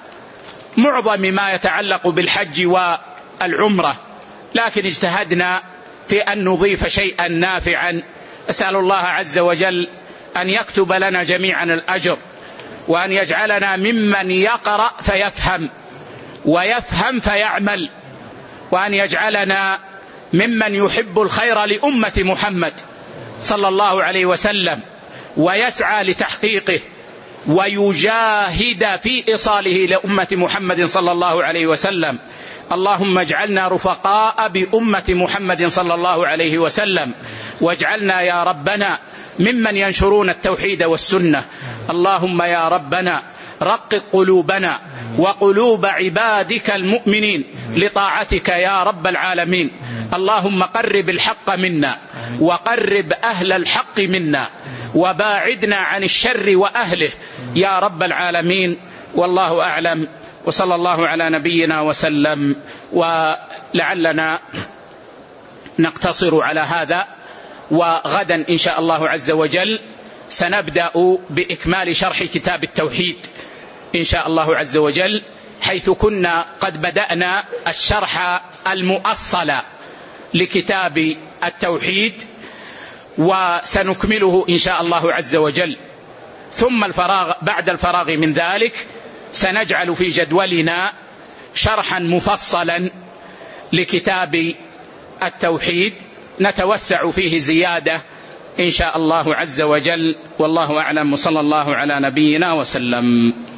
معظم ما يتعلق بالحج والعمرة، لكن اجتهدنا في أن نضيف شيئا نافعا. أسأل الله عز وجل أن يكتب لنا جميعا الأجر، وأن يجعلنا ممن يقرأ فيفهم ويفهم فيعمل، وأن يجعلنا ممن يحب الخير لأمة محمد صلى الله عليه وسلم ويسعى لتحقيقه ويجاهد في إيصاله لأمة محمد صلى الله عليه وسلم. اللهم اجعلنا رفقاء بأمة محمد صلى الله عليه وسلم، واجعلنا يا ربنا ممن ينشرون التوحيد والسنة. اللهم يا ربنا رقق قلوبنا وقلوب عبادك المؤمنين لطاعتك يا رب العالمين. اللهم قرب الحق منا وقرب أهل الحق منا وباعدنا عن الشر وأهله يا رب العالمين. والله أعلم، وصلى الله على نبينا وسلم. ولعلنا نقتصر على هذا، وغدا إن شاء الله عز وجل سنبدأ بإكمال شرح كتاب التوحيد إن شاء الله عز وجل، حيث كنا قد بدأنا الشرح المؤصل لكتاب التوحيد، وسنكمله إن شاء الله عز وجل. ثم الفراغ بعد الفراغ من ذلك سنجعل في جدولنا شرحا مفصلا لكتاب التوحيد نتوسع فيه زيادة إن شاء الله عز وجل. والله أعلم، وصلى الله على نبينا وسلم.